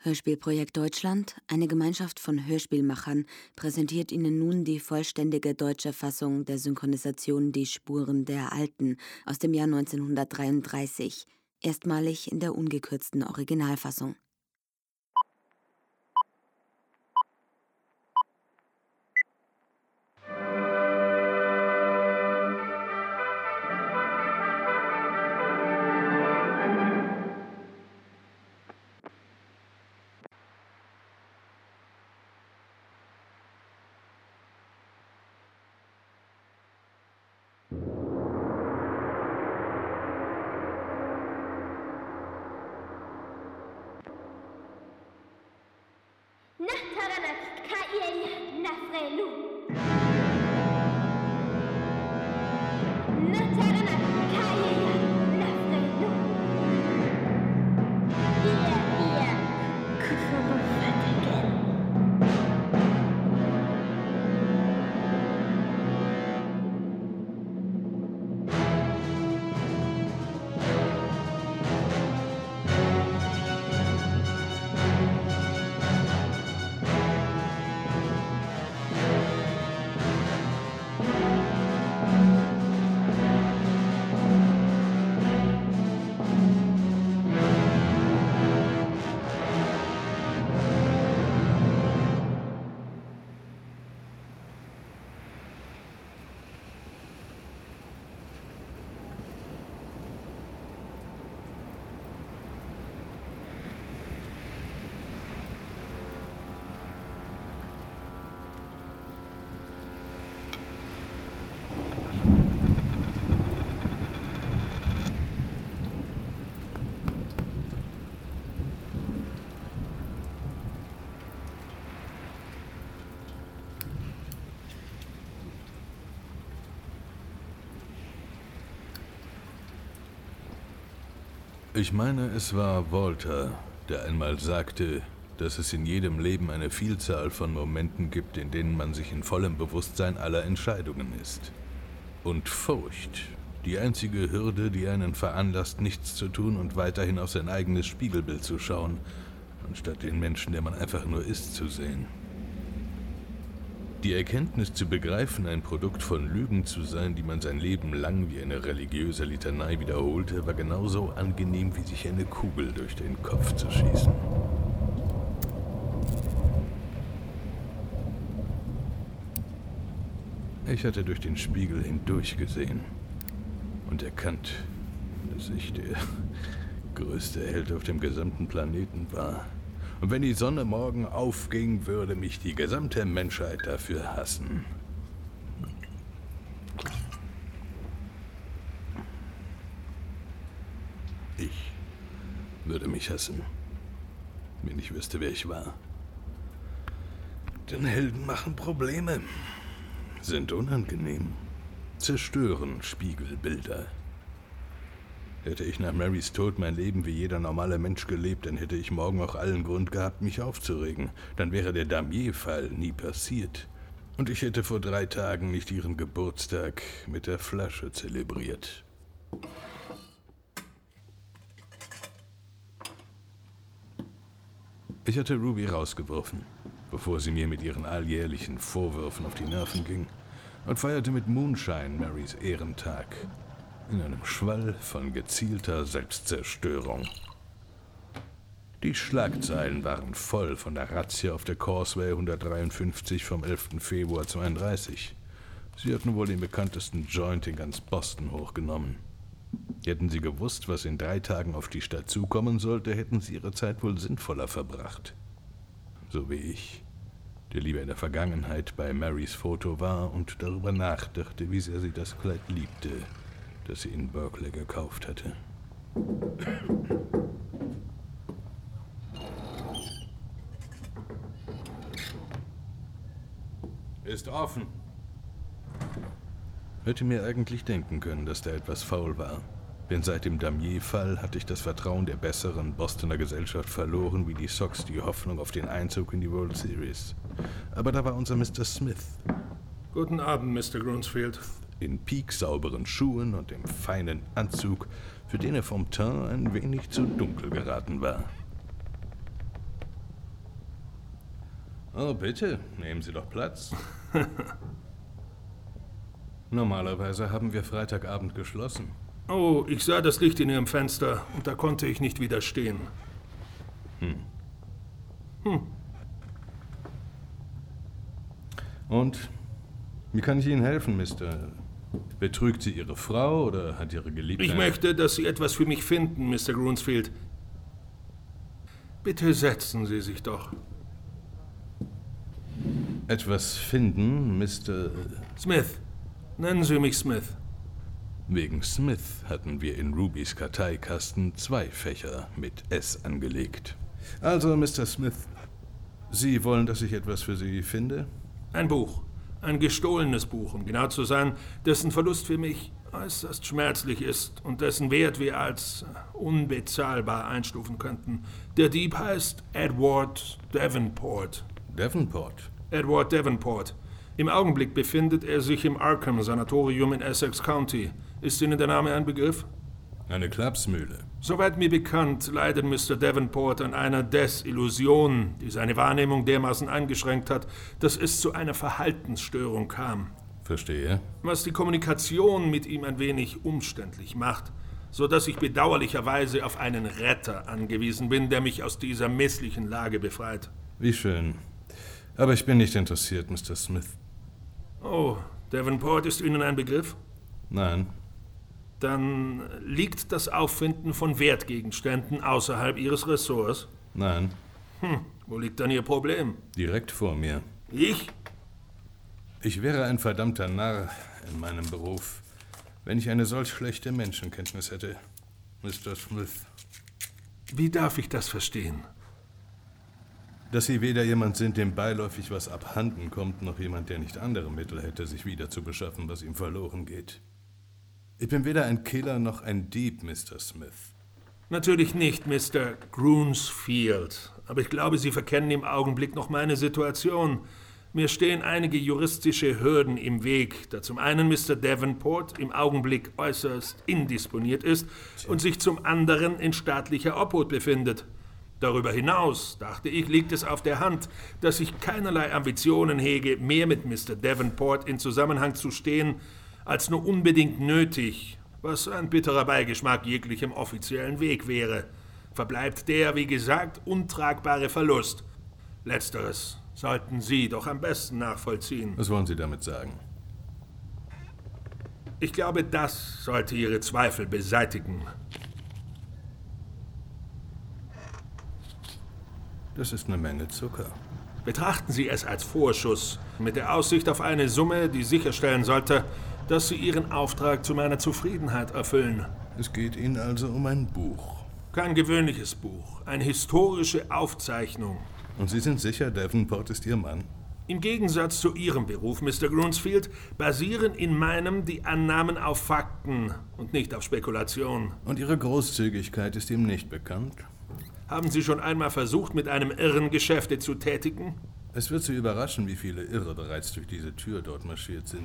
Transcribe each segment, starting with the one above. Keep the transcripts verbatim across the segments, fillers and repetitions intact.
Hörspielprojekt Deutschland, eine Gemeinschaft von Hörspielmachern, präsentiert Ihnen nun die vollständige deutsche Fassung der Synchronisation Die Spuren der Alten aus dem Jahr neunzehnhundertdreiunddreißig, erstmalig in der ungekürzten Originalfassung. Ich meine, es war Walter, der einmal sagte, dass es in jedem Leben eine Vielzahl von Momenten gibt, in denen man sich in vollem Bewusstsein aller Entscheidungen ist. Und Furcht, die einzige Hürde, die einen veranlasst, nichts zu tun und weiterhin auf sein eigenes Spiegelbild zu schauen, anstatt den Menschen, der man einfach nur ist, zu sehen. Die Erkenntnis zu begreifen, ein Produkt von Lügen zu sein, die man sein Leben lang wie eine religiöse Litanei wiederholte, war genauso angenehm, wie sich eine Kugel durch den Kopf zu schießen. Ich hatte durch den Spiegel hindurch gesehen und erkannt, dass ich der größte Held auf dem gesamten Planeten war. Und wenn die Sonne morgen aufging, würde mich die gesamte Menschheit dafür hassen. Ich würde mich hassen, wenn ich wüsste, wer ich war. Denn Helden machen Probleme, sind unangenehm, zerstören Spiegelbilder. Hätte ich nach Marys Tod mein Leben wie jeder normale Mensch gelebt, dann hätte ich morgen auch allen Grund gehabt, mich aufzuregen. Dann wäre der Damier-Fall nie passiert. Und ich hätte vor drei Tagen nicht ihren Geburtstag mit der Flasche zelebriert. Ich hatte Ruby rausgeworfen, bevor sie mir mit ihren alljährlichen Vorwürfen auf die Nerven ging, und feierte mit Moonshine Marys Ehrentag. In einem Schwall von gezielter Selbstzerstörung. Die Schlagzeilen waren voll von der Razzia auf der Causeway hundertdreiundfünfzig vom elften Februar zweiunddreißig. Sie hatten wohl den bekanntesten Joint in ganz Boston hochgenommen. Hätten sie gewusst, was in drei Tagen auf die Stadt zukommen sollte, hätten sie ihre Zeit wohl sinnvoller verbracht. So wie ich, der lieber in der Vergangenheit bei Marys Foto war und darüber nachdachte, wie sehr sie das Kleid liebte, das sie in Berkeley gekauft hatte. Ist offen. Hätte mir eigentlich denken können, dass da etwas faul war. Denn seit dem Damier-Fall hatte ich das Vertrauen der besseren Bostoner Gesellschaft verloren, wie die Sox die Hoffnung auf den Einzug in die World Series. Aber da war unser Mister Smith. Guten Abend, Mister Grunsfield. In pieksauberen Schuhen und dem feinen Anzug, für den er vom Teint ein wenig zu dunkel geraten war. Oh, bitte, nehmen Sie doch Platz. Normalerweise haben wir Freitagabend geschlossen. Oh, ich sah das Licht in Ihrem Fenster und da konnte ich nicht widerstehen. Hm. Hm. Und wie kann ich Ihnen helfen, Mister? Betrügt sie Ihre Frau oder hat Ihre Geliebte... Ich möchte, dass Sie etwas für mich finden, Mister Grunsfield. Bitte setzen Sie sich doch. Etwas finden, Mister Smith. Nennen Sie mich Smith. Wegen Smith hatten wir in Rubys Karteikasten zwei Fächer mit S angelegt. Also, Mister Smith, Sie wollen, dass ich etwas für Sie finde? Ein Buch. Ein gestohlenes Buch, um genau zu sein, dessen Verlust für mich äußerst schmerzlich ist und dessen Wert wir als unbezahlbar einstufen könnten. Der Dieb heißt Edward Davenport. Davenport? Edward Davenport. Im Augenblick befindet er sich im Arkham-Sanatorium in Essex County. Ist Ihnen der Name ein Begriff? Eine Klapsmühle. Soweit mir bekannt, leidet Mister Davenport an einer Desillusion, die seine Wahrnehmung dermaßen eingeschränkt hat, dass es zu einer Verhaltensstörung kam. Verstehe. Was die Kommunikation mit ihm ein wenig umständlich macht, so dass ich bedauerlicherweise auf einen Retter angewiesen bin, der mich aus dieser misslichen Lage befreit. Wie schön. Aber ich bin nicht interessiert, Mister Smith. Oh, Davenport ist Ihnen ein Begriff? Nein. Dann liegt das Auffinden von Wertgegenständen außerhalb Ihres Ressorts? Nein. Hm, wo liegt dann Ihr Problem? Direkt vor mir. Ich? Ich wäre ein verdammter Narr in meinem Beruf, wenn ich eine solch schlechte Menschenkenntnis hätte, Mister Smith. Wie darf ich das verstehen? Dass Sie weder jemand sind, dem beiläufig was abhanden kommt, noch jemand, der nicht andere Mittel hätte, sich wieder zu beschaffen, was ihm verloren geht. Ich bin weder ein Killer noch ein Dieb, Mister Smith. Natürlich nicht, Mister Grunsfield. Aber ich glaube, Sie verkennen im Augenblick noch meine Situation. Mir stehen einige juristische Hürden im Weg, da zum einen Mister Davenport im Augenblick äußerst indisponiert ist und sich zum anderen in staatlicher Obhut befindet. Darüber hinaus, dachte ich, liegt es auf der Hand, dass ich keinerlei Ambitionen hege, mehr mit Mister Davenport in Zusammenhang zu stehen, als nur unbedingt nötig, was ein bitterer Beigeschmack jeglichem offiziellen Weg wäre. Verbleibt der, wie gesagt, untragbare Verlust. Letzteres sollten Sie doch am besten nachvollziehen. Was wollen Sie damit sagen? Ich glaube, das sollte Ihre Zweifel beseitigen. Das ist eine Menge Zucker. Betrachten Sie es als Vorschuss, mit der Aussicht auf eine Summe, die sicherstellen sollte, dass Sie Ihren Auftrag zu meiner Zufriedenheit erfüllen. Es geht Ihnen also um ein Buch. Kein gewöhnliches Buch, eine historische Aufzeichnung. Und Sie sind sicher, Davenport ist Ihr Mann? Im Gegensatz zu Ihrem Beruf, Mister Grunsfield, basieren in meinem die Annahmen auf Fakten und nicht auf Spekulation. Und Ihre Großzügigkeit ist ihm nicht bekannt? Haben Sie schon einmal versucht, mit einem Irren Geschäfte zu tätigen? Es wird Sie überraschen, wie viele Irre bereits durch diese Tür dort marschiert sind.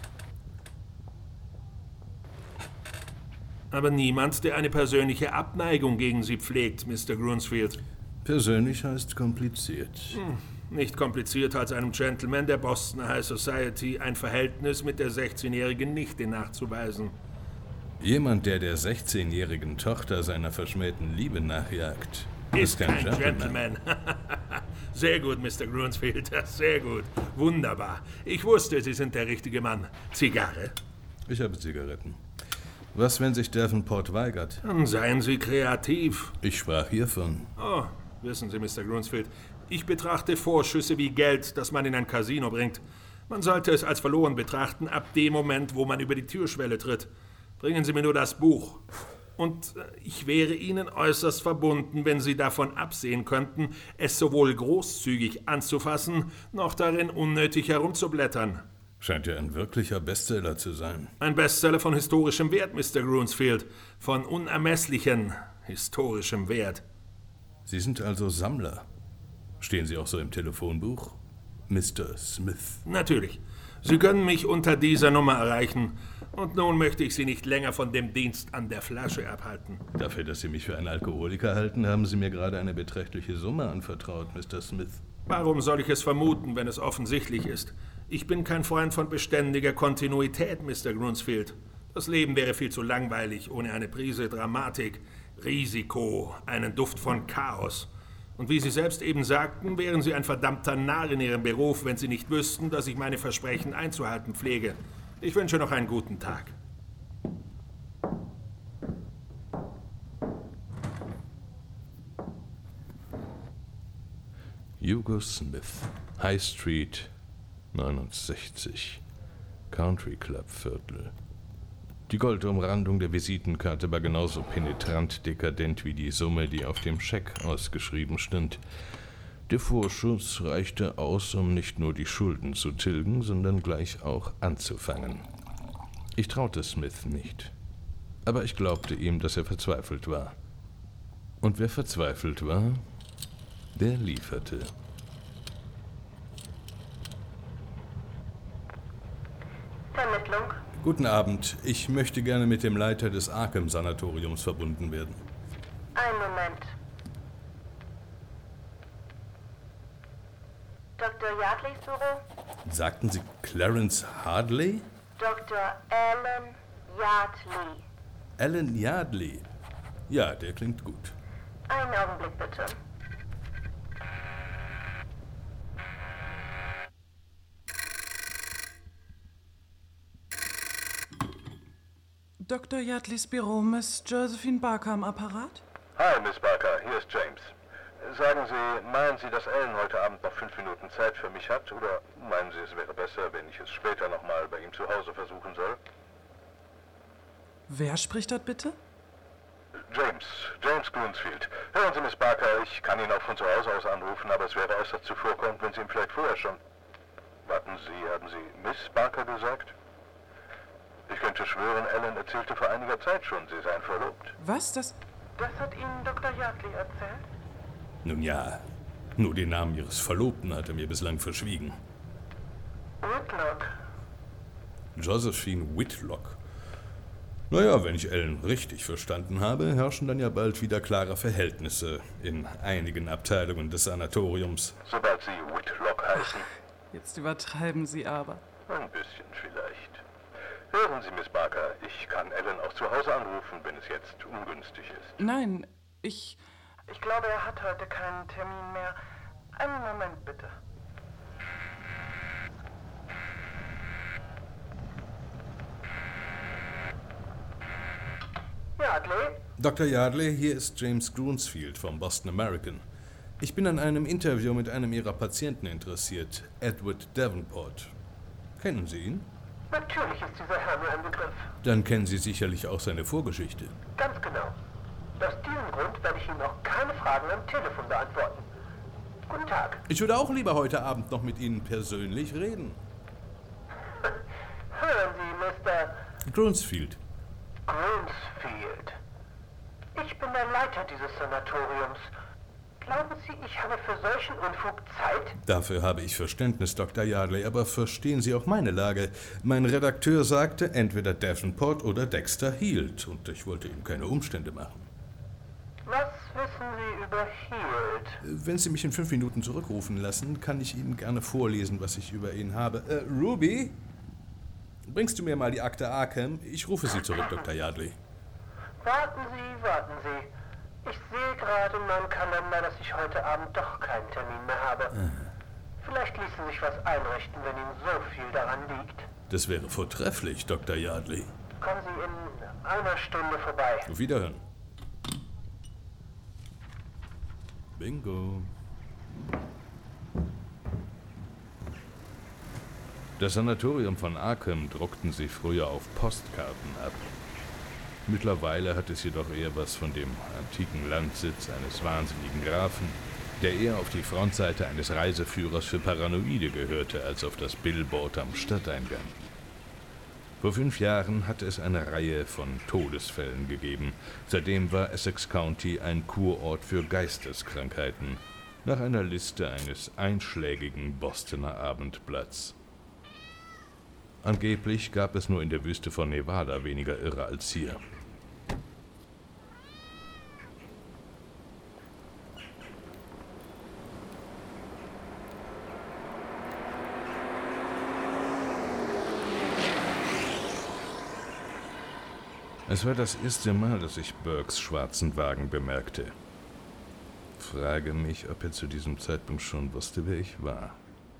Aber niemand, der eine persönliche Abneigung gegen Sie pflegt, Mister Grunsfield. Persönlich heißt kompliziert. Hm, nicht komplizierter als einem Gentleman der Boston High Society ein Verhältnis mit der sechzehnjährigen Nichte nachzuweisen. Jemand, der der sechzehnjährigen Tochter seiner verschmähten Liebe nachjagt, ist kein Gentleman. Sehr gut, Mister Grunsfield, sehr gut. Wunderbar. Ich wusste, Sie sind der richtige Mann. Zigarre? Ich habe Zigaretten. Was, wenn sich Davenport weigert? Dann seien Sie kreativ. Ich sprach hiervon. Oh, wissen Sie, Mister Grunsfield, ich betrachte Vorschüsse wie Geld, das man in ein Casino bringt. Man sollte es als verloren betrachten, ab dem Moment, wo man über die Türschwelle tritt. Bringen Sie mir nur das Buch. Und ich wäre Ihnen äußerst verbunden, wenn Sie davon absehen könnten, es sowohl großzügig anzufassen, noch darin unnötig herumzublättern. Scheint ja ein wirklicher Bestseller zu sein. Ein Bestseller von historischem Wert, Mister Grunsfield. Von unermesslichen historischem Wert. Sie sind also Sammler. Stehen Sie auch so im Telefonbuch? Mister Smith. Natürlich. Sie können mich unter dieser Nummer erreichen. Und nun möchte ich Sie nicht länger von dem Dienst an der Flasche abhalten. Dafür, dass Sie mich für einen Alkoholiker halten, haben Sie mir gerade eine beträchtliche Summe anvertraut, Mister Smith. Warum soll ich es vermuten, wenn es offensichtlich ist? Ich bin kein Freund von beständiger Kontinuität, Mister Grunsfield. Das Leben wäre viel zu langweilig ohne eine Prise Dramatik, Risiko, einen Duft von Chaos. Und wie Sie selbst eben sagten, wären Sie ein verdammter Narr in Ihrem Beruf, wenn Sie nicht wüssten, dass ich meine Versprechen einzuhalten pflege. Ich wünsche noch einen guten Tag. Hugo Smith, High Street neunundsechzig, Country Club Viertel. Die Goldumrandung der Visitenkarte war genauso penetrant dekadent wie die Summe, die auf dem Scheck ausgeschrieben stand. Der Vorschuss reichte aus, um nicht nur die Schulden zu tilgen, sondern gleich auch anzufangen. Ich traute Smith nicht, aber ich glaubte ihm, dass er verzweifelt war. Und wer verzweifelt war, der lieferte. Vermittlung. Guten Abend. Ich möchte gerne mit dem Leiter des Arkham-Sanatoriums verbunden werden. Einen Moment. Doktor Yardleys Büro? Sagten Sie Clarence Hardley? Doktor Alan Yardley. Alan Yardley. Ja, der klingt gut. Einen Augenblick bitte. Doktor Yardleys Büro, Miss Josephine Barker am Apparat? Hi, Miss Barker, hier ist James. Sagen Sie, meinen Sie, dass Alan heute Abend noch fünf Minuten Zeit für mich hat? Oder meinen Sie, es wäre besser, wenn ich es später nochmal bei ihm zu Hause versuchen soll? Wer spricht dort bitte? James, James Grunsfield. Hören Sie, Miss Barker, ich kann ihn auch von zu Hause aus anrufen, aber es wäre äußerst zuvorkommend, wenn Sie ihm vielleicht vorher schon... Warten Sie, haben Sie Miss Barker gesagt? Ich könnte schwören, Alan erzählte vor einiger Zeit schon, sie seien verlobt. Was? Das... Das hat Ihnen Doktor Yardley erzählt? Nun ja, nur den Namen Ihres Verlobten hat er mir bislang verschwiegen. Whitlock. Josephine Whitlock. Naja, wenn ich Alan richtig verstanden habe, herrschen dann ja bald wieder klare Verhältnisse in einigen Abteilungen des Sanatoriums. Sobald Sie Whitlock heißen. Jetzt übertreiben Sie aber. Ein bisschen vielleicht. Hören Sie, Miss Barker, ich kann Alan auch zu Hause anrufen, wenn es jetzt ungünstig ist. Nein, ich... Ich glaube, er hat heute keinen Termin mehr. Einen Moment, bitte. Yardley? Doktor Yardley, hier ist James Grunsfield vom Boston American. Ich bin an einem Interview mit einem Ihrer Patienten interessiert, Edward Davenport. Kennen Sie ihn? Natürlich ist dieser Herr mir ein Begriff. Dann kennen Sie sicherlich auch seine Vorgeschichte. Ganz genau. Aus diesem Grund werde ich Ihnen auch keine Fragen am Telefon beantworten. Guten Tag. Ich würde auch lieber heute Abend noch mit Ihnen persönlich reden. Hören Sie, Mister Grunsfield. Grunsfield. Ich bin der Leiter dieses Sanatoriums. Glauben Sie, ich habe für solchen Unfug Zeit? Dafür habe ich Verständnis, Doktor Yardley, aber verstehen Sie auch meine Lage. Mein Redakteur sagte, entweder Davenport oder Dexter hielt, und ich wollte ihm keine Umstände machen. Was wissen Sie über Hield? Wenn Sie mich in fünf Minuten zurückrufen lassen, kann ich Ihnen gerne vorlesen, was ich über ihn habe. Äh, Ruby, bringst du mir mal die Akte Arkham? Ich rufe Sie zurück, Doktor Yardley. Warten Sie, warten Sie. Ich sehe gerade in meinem Kalender, dass ich heute Abend doch keinen Termin mehr habe. Vielleicht ließe sich was einrichten, wenn Ihnen so viel daran liegt. Das wäre vortrefflich, Doktor Yardley. Kommen Sie in einer Stunde vorbei. Auf Wiederhören. Bingo. Das Sanatorium von Arkham druckten sie früher auf Postkarten ab. Mittlerweile hat es jedoch eher was von dem antiken Landsitz eines wahnsinnigen Grafen, der eher auf die Frontseite eines Reiseführers für Paranoide gehörte, als auf das Billboard am Stadteingang. Vor fünf Jahren hatte es eine Reihe von Todesfällen gegeben. Seitdem war Essex County ein Kurort für Geisteskrankheiten, nach einer Liste eines einschlägigen Bostoner Abendblatts. Angeblich gab es nur in der Wüste von Nevada weniger Irre als hier. Es war das erste Mal, dass ich Burkes schwarzen Wagen bemerkte. Frage mich, ob er zu diesem Zeitpunkt schon wusste, wer ich war.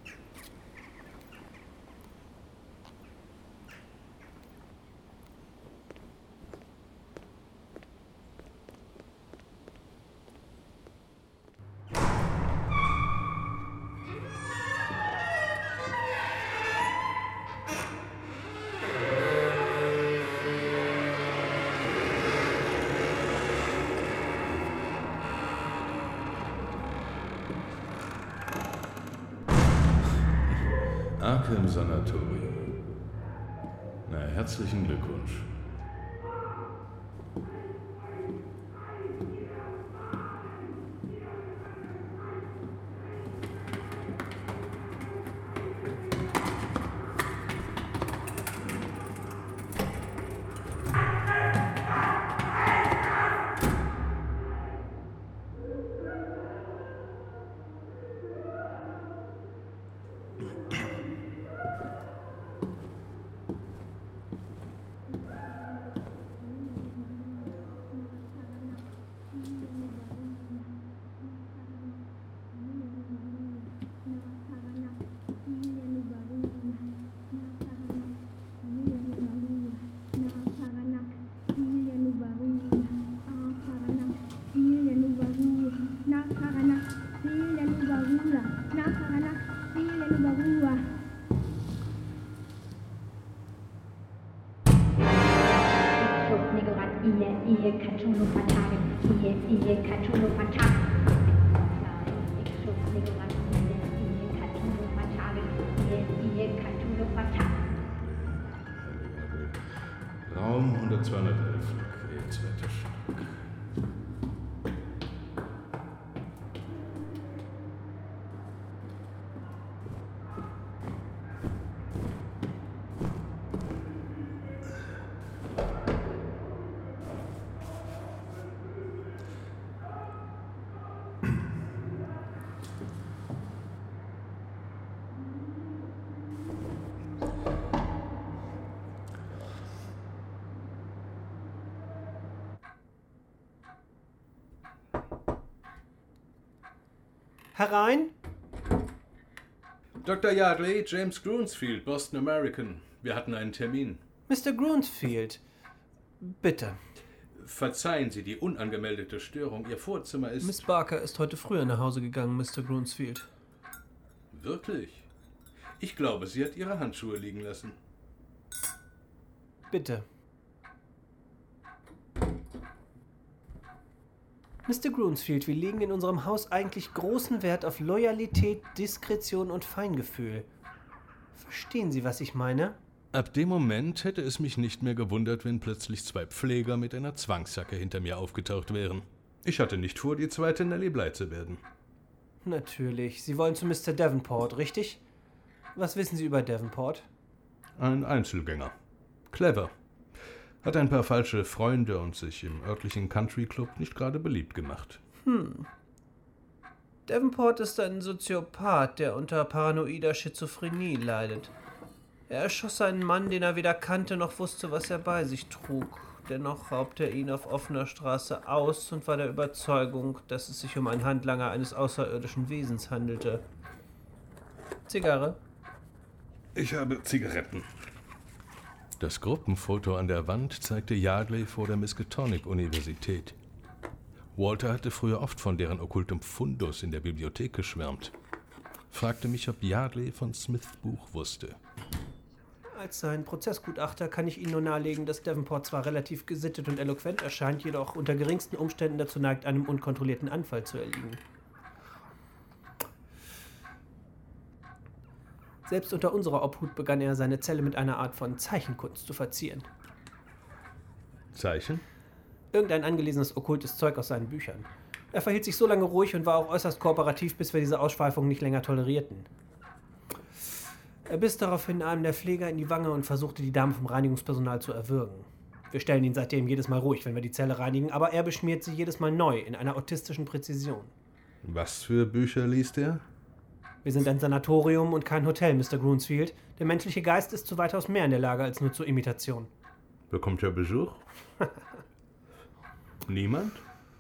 Arkham Sanatorium. Na, herzlichen Glückwunsch. Raum hundertzweiundelf, okay, zweiter Stock. Herein? Doktor Yardley, James Grunsfield, Boston American. Wir hatten einen Termin. Mister Grunsfield, bitte. Verzeihen Sie die unangemeldete Störung. Ihr Vorzimmer ist... Miss Barker ist heute früher nach Hause gegangen, Mister Grunsfield. Wirklich? Ich glaube, sie hat ihre Handschuhe liegen lassen. Bitte. Mister Grunsfield, wir legen in unserem Haus eigentlich großen Wert auf Loyalität, Diskretion und Feingefühl. Verstehen Sie, was ich meine? Ab dem Moment hätte es mich nicht mehr gewundert, wenn plötzlich zwei Pfleger mit einer Zwangsjacke hinter mir aufgetaucht wären. Ich hatte nicht vor, die zweite Nellie Bly zu werden. Natürlich. Sie wollen zu Mister Davenport, richtig? Was wissen Sie über Davenport? Ein Einzelgänger. Clever. Hat ein paar falsche Freunde und sich im örtlichen Country Club nicht gerade beliebt gemacht. Hm. Davenport ist ein Soziopath, der unter paranoider Schizophrenie leidet. Er erschoss einen Mann, den er weder kannte noch wusste, was er bei sich trug. Dennoch raubte er ihn auf offener Straße aus und war der Überzeugung, dass es sich um einen Handlanger eines außerirdischen Wesens handelte. Zigarre? Ich habe Zigaretten. Das Gruppenfoto an der Wand zeigte Yardley vor der Miskatonic-Universität. Walter hatte früher oft von deren okkultem Fundus in der Bibliothek geschwärmt. Fragte mich, ob Yardley von Smiths Buch wusste. Als sein Prozessgutachter kann ich Ihnen nur nahelegen, dass Davenport zwar relativ gesittet und eloquent erscheint, jedoch unter geringsten Umständen dazu neigt, einem unkontrollierten Anfall zu erliegen. Selbst unter unserer Obhut begann er, seine Zelle mit einer Art von Zeichenkunst zu verzieren. Zeichen? Irgendein angelesenes okkultes Zeug aus seinen Büchern. Er verhielt sich so lange ruhig und war auch äußerst kooperativ, bis wir diese Ausschweifung nicht länger tolerierten. Er biss daraufhin einem der Pfleger in die Wange und versuchte, die Dame vom Reinigungspersonal zu erwürgen. Wir stellen ihn seitdem jedes Mal ruhig, wenn wir die Zelle reinigen, aber er beschmiert sie jedes Mal neu, in einer autistischen Präzision. Was für Bücher liest er? Wir sind ein Sanatorium und kein Hotel, Mister Grunsfield. Der menschliche Geist ist zu weitaus mehr in der Lage als nur zur Imitation. Bekommt er Besuch? Niemand?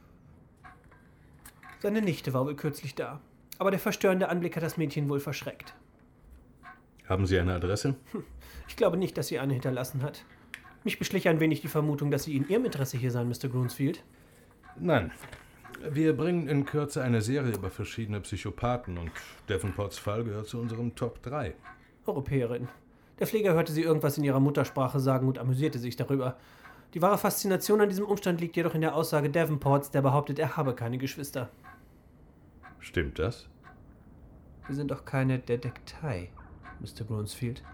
Seine Nichte war wohl kürzlich da. Aber der verstörende Anblick hat das Mädchen wohl verschreckt. Haben Sie eine Adresse? Hm. Ich glaube nicht, dass sie eine hinterlassen hat. Mich beschlich ein wenig die Vermutung, dass Sie in Ihrem Interesse hier sein, Mister Groundsfield. Nein. Wir bringen in Kürze eine Serie über verschiedene Psychopathen und Davenports Fall gehört zu unserem Top drei. Europäerin. Der Pfleger hörte sie irgendwas in ihrer Muttersprache sagen und amüsierte sich darüber. Die wahre Faszination an diesem Umstand liegt jedoch in der Aussage Davenports, der behauptet, er habe keine Geschwister. Stimmt das? Wir sind doch keine Detektei, Mister Groundsfield.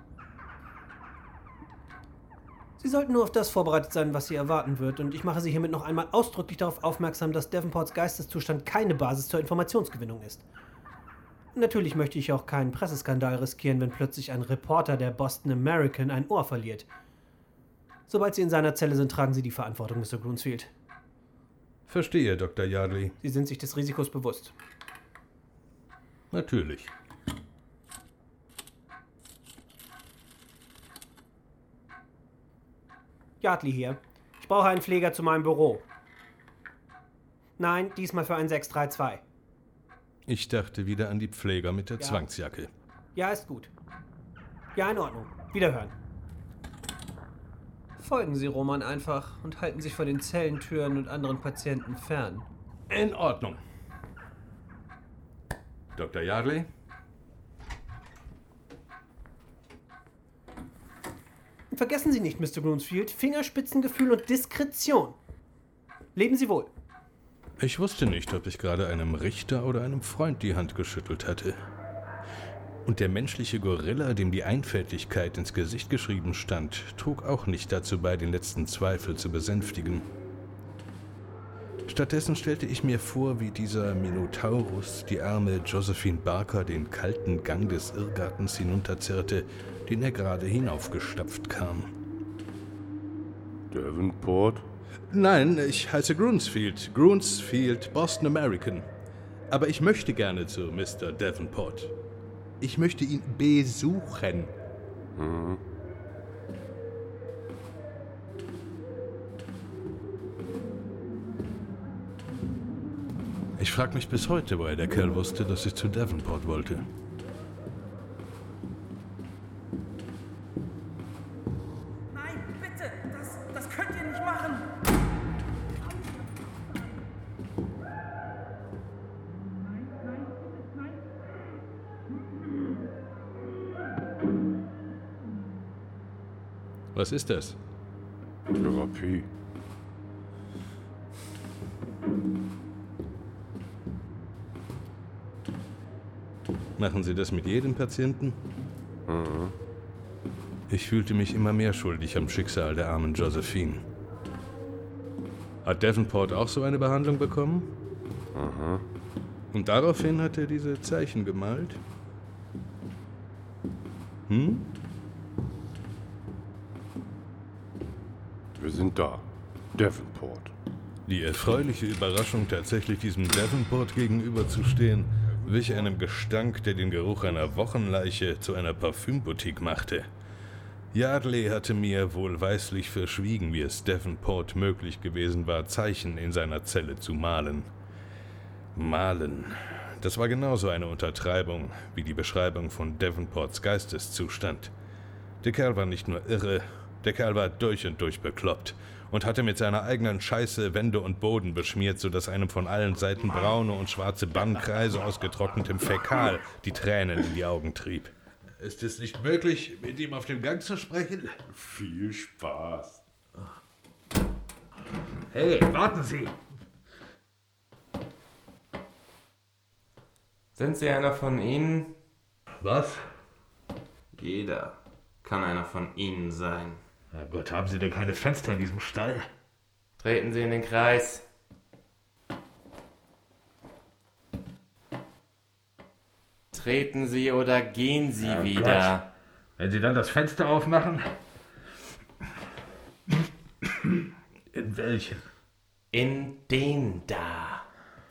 Sie sollten nur auf das vorbereitet sein, was Sie erwarten wird, und ich mache Sie hiermit noch einmal ausdrücklich darauf aufmerksam, dass Davenports Geisteszustand keine Basis zur Informationsgewinnung ist. Natürlich möchte ich auch keinen Presseskandal riskieren, wenn plötzlich ein Reporter der Boston American ein Ohr verliert. Sobald Sie in seiner Zelle sind, tragen Sie die Verantwortung, Mister Groundsfield. Verstehe, Doktor Yardley. Sie sind sich des Risikos bewusst. Natürlich. Yardley hier. Ich brauche einen Pfleger zu meinem Büro. Nein, diesmal für ein sechs drei zwei. Ich dachte wieder an die Pfleger mit der Ja. Zwangsjacke. Ja, ist gut. Ja, in Ordnung. Wiederhören. Folgen Sie Roman einfach und halten sich von den Zellentüren und anderen Patienten fern. In Ordnung. Doktor Yardley? Und vergessen Sie nicht, Mister Groundsfield, Fingerspitzengefühl und Diskretion. Leben Sie wohl. Ich wusste nicht, ob ich gerade einem Richter oder einem Freund die Hand geschüttelt hatte. Und der menschliche Gorilla, dem die Einfältigkeit ins Gesicht geschrieben stand, trug auch nicht dazu bei, den letzten Zweifel zu besänftigen. Stattdessen stellte ich mir vor, wie dieser Minotaurus die arme Josephine Barker den kalten Gang des Irrgartens hinunterzerrte, den er gerade hinaufgestapft kam. Davenport? Nein, ich heiße Groundsfield. Groundsfield, Boston American. Aber ich möchte gerne zu Mister Davenport. Ich möchte ihn besuchen. Mhm. Ich frage mich bis heute, woher der Kerl wusste, dass ich zu Davenport wollte. Nein, bitte, das, das könnt ihr nicht machen. Was ist das? Therapie. Machen Sie das mit jedem Patienten? Mhm. Ich fühlte mich immer mehr schuldig am Schicksal der armen Josephine. Hat Davenport auch so eine Behandlung bekommen? Mhm. Und daraufhin hat er diese Zeichen gemalt? Hm? Wir sind da. Davenport. Die erfreuliche Überraschung, tatsächlich diesem Davenport gegenüberzustehen, wich einem Gestank, der den Geruch einer Wochenleiche zu einer Parfümboutique machte. Yardley hatte mir wohlweislich verschwiegen, wie es Davenport möglich gewesen war, Zeichen in seiner Zelle zu malen. Malen. Das war genauso eine Untertreibung wie die Beschreibung von Davenports Geisteszustand. Der Kerl war nicht nur irre, der Kerl war durch und durch bekloppt und hatte mit seiner eigenen Scheiße Wände und Boden beschmiert, sodass einem von allen Seiten braune und schwarze Bannkreise aus getrocknetem Fäkal die Tränen in die Augen trieb. Ist es nicht möglich, mit ihm auf dem Gang zu sprechen? Viel Spaß. Hey, warten Sie! Sind Sie einer von Ihnen? Was? Jeder kann einer von Ihnen sein. Na Gott, haben Sie denn keine Fenster in diesem Stall? Treten Sie in den Kreis. Treten Sie oder gehen Sie Ja, wieder. Gott. Wenn Sie dann das Fenster aufmachen? In welchen? In den da.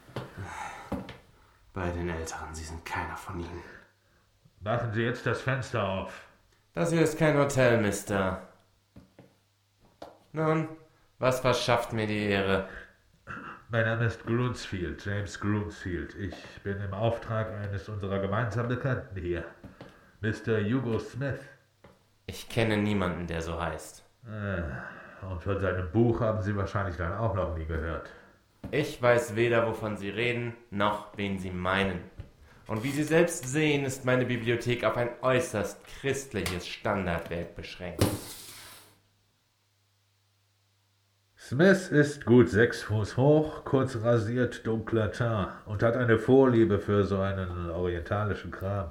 Bei den Älteren, Sie sind keiner von ihnen. Machen Sie jetzt das Fenster auf. Das hier ist kein Hotel, Mister. Nun, was verschafft mir die Ehre? Mein Name ist Grunsfield, James Grunsfield. Ich bin im Auftrag eines unserer gemeinsamen Bekannten hier, Mister Hugo Smith. Ich kenne niemanden, der so heißt. Und von seinem Buch haben Sie wahrscheinlich dann auch noch nie gehört. Ich weiß weder, wovon Sie reden, noch wen Sie meinen. Und wie Sie selbst sehen, ist meine Bibliothek auf ein äußerst christliches Standardwerk beschränkt. Smith ist gut sechs Fuß hoch, kurz rasiert, dunkler Teint und hat eine Vorliebe für so einen orientalischen Kram.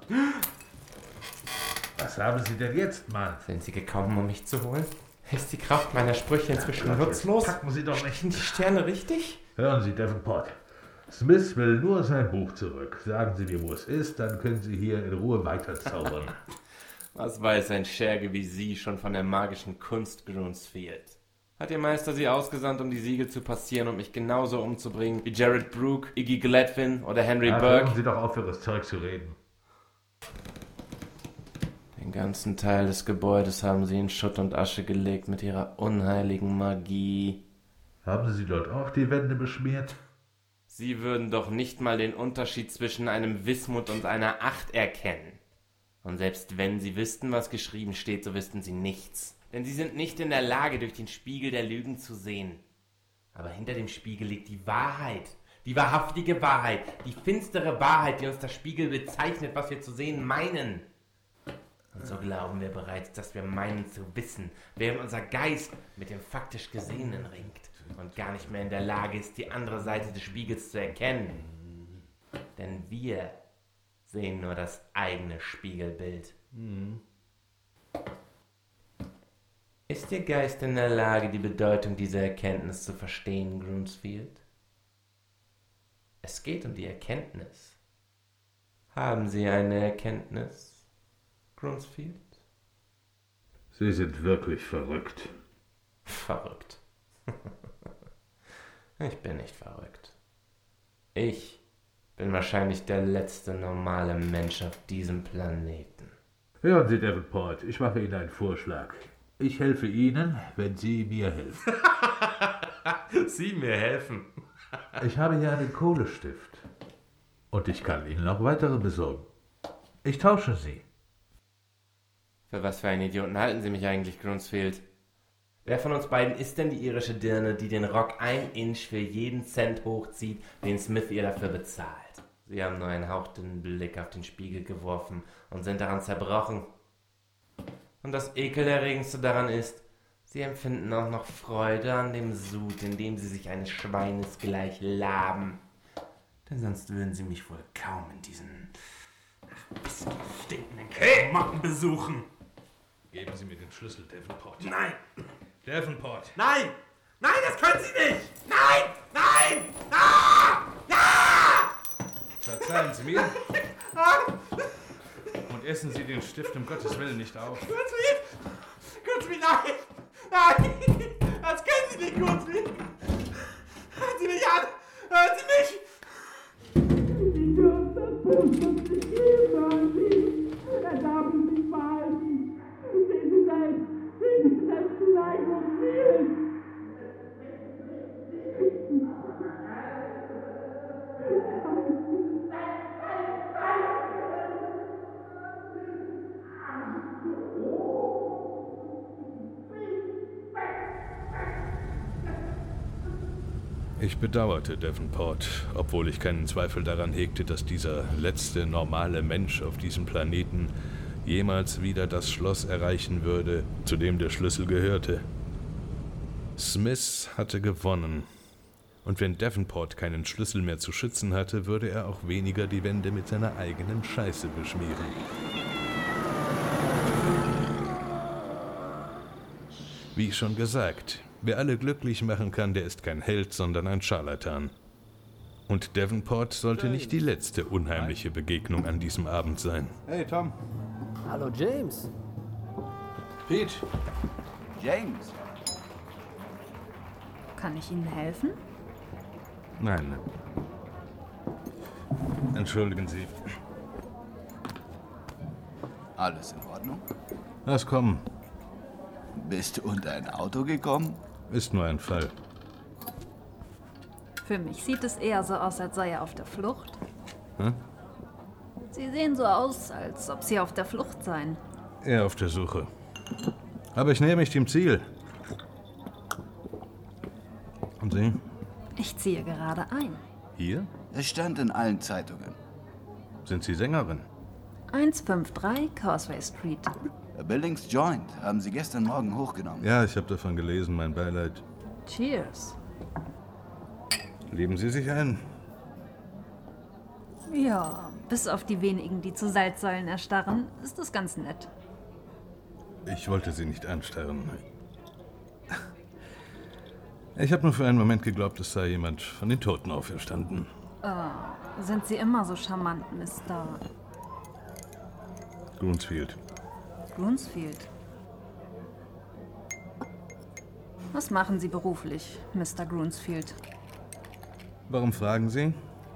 Was haben Sie denn jetzt, Mann? Sind Sie gekommen, um mich zu holen? Ist die Kraft meiner Sprüche inzwischen ja, nutzlos? Packen Sie doch nicht. Sind die Sterne richtig? Hören Sie, Davenport. Smith will nur sein Buch zurück. Sagen Sie mir, wo es ist, dann können Sie hier in Ruhe weiterzaubern. Was weiß ein Scherge wie Sie schon von der magischen Kunst Grunsfield? Hat Ihr Meister Sie ausgesandt, um die Siegel zu passieren und mich genauso umzubringen wie Jared Brooke, Iggy Gladwin oder Henry ja, Burke? Hören Sie doch auf, Ihres Zeug zu reden. Den ganzen Teil des Gebäudes haben Sie in Schutt und Asche gelegt mit Ihrer unheiligen Magie. Haben Sie dort auch die Wände beschmiert? Sie würden doch nicht mal den Unterschied zwischen einem Wismut und einer Acht erkennen. Und selbst wenn Sie wüssten, was geschrieben steht, so wüssten Sie nichts. Denn Sie sind nicht in der Lage, durch den Spiegel der Lügen zu sehen. Aber hinter dem Spiegel liegt die Wahrheit. Die wahrhaftige Wahrheit. Die finstere Wahrheit, die uns der Spiegel bezeichnet, was wir zu sehen meinen. Und so glauben wir bereits, dass wir meinen zu wissen, während unser Geist mit dem faktisch Gesehenen ringt und gar nicht mehr in der Lage ist, die andere Seite des Spiegels zu erkennen. Denn wir sehen nur das eigene Spiegelbild. Mhm. Ist Ihr Geist in der Lage, die Bedeutung dieser Erkenntnis zu verstehen, Grunsfield? Es geht um die Erkenntnis. Haben Sie eine Erkenntnis, Grunsfield? Sie sind wirklich verrückt. Verrückt. Ich bin nicht verrückt. Ich bin wahrscheinlich der letzte normale Mensch auf diesem Planeten. Hören Sie, Davenport, ich mache Ihnen einen Vorschlag. Ich helfe Ihnen, wenn Sie mir helfen. Sie mir helfen? Ich habe hier einen Kohlestift. Und ich kann Ihnen noch weitere besorgen. Ich tausche Sie. Für was für einen Idioten halten Sie mich eigentlich, Grunsfield? Wer von uns beiden ist denn die irische Dirne, die den Rock ein Inch für jeden Cent hochzieht, den Smith ihr dafür bezahlt? Sie haben nur einen hauchdünnen Blick auf den Spiegel geworfen und sind daran zerbrochen. Und das Ekelerregendste daran ist, sie empfinden auch noch Freude an dem Sud, in dem sie sich eines Schweines gleich laben. Denn sonst würden sie mich wohl kaum in diesen bisschen stinkenden Klamotten besuchen. Geben Sie mir den Schlüssel, Davenport. Nein! Davenport! Nein! Nein, das können Sie nicht! Nein! Nein! Ah! Ah! Verzeihen Sie mir. Und essen Sie den Stift um Gottes Willen nicht auf. Grunsfield! Grunsfield, nein! Nein! Das können Sie nicht, Grunsfield! Hören Sie mich an! Hören Sie mich! Sie dürfen das Buch nicht geben, er darf es nicht behalten. Sehen Sie selbst, sehen Sie selbst vielleicht und viel. Ich bedauerte Davenport, obwohl ich keinen Zweifel daran hegte, dass dieser letzte normale Mensch auf diesem Planeten jemals wieder das Schloss erreichen würde, zu dem der Schlüssel gehörte. Smith hatte gewonnen, und wenn Davenport keinen Schlüssel mehr zu schützen hatte, würde er auch weniger die Wände mit seiner eigenen Scheiße beschmieren. Wie schon gesagt, wer alle glücklich machen kann, der ist kein Held, sondern ein Scharlatan. Und Davenport sollte nicht die letzte unheimliche Begegnung an diesem Abend sein. Hey, Tom. Hallo, James. Pete. James. Kann ich Ihnen helfen? Nein. Entschuldigen Sie. Alles in Ordnung? Lass kommen. Bist du unter ein Auto gekommen? Ist nur ein Fall. Für mich sieht es eher so aus, als sei er auf der Flucht. Hm? Sie sehen so aus, als ob Sie auf der Flucht seien. Eher auf der Suche. Aber ich nähe mich dem Ziel. Und Sie? Ich ziehe gerade ein. Hier? Es stand in allen Zeitungen. Sind Sie Sängerin? eins fünf drei Causeway Street. Billings Joint haben Sie gestern Morgen hochgenommen. Ja, ich habe davon gelesen, mein Beileid. Cheers. Leben Sie sich ein? Ja, bis auf die wenigen, die zu Salzsäulen erstarren, ist das ganz nett. Ich wollte Sie nicht anstarren. Ich habe nur für einen Moment geglaubt, es sei jemand von den Toten auferstanden. Oh, sind Sie immer so charmant, Mister Grunsfield. Grunsfield? Was machen Sie beruflich, Mister Grunsfield? Warum fragen Sie?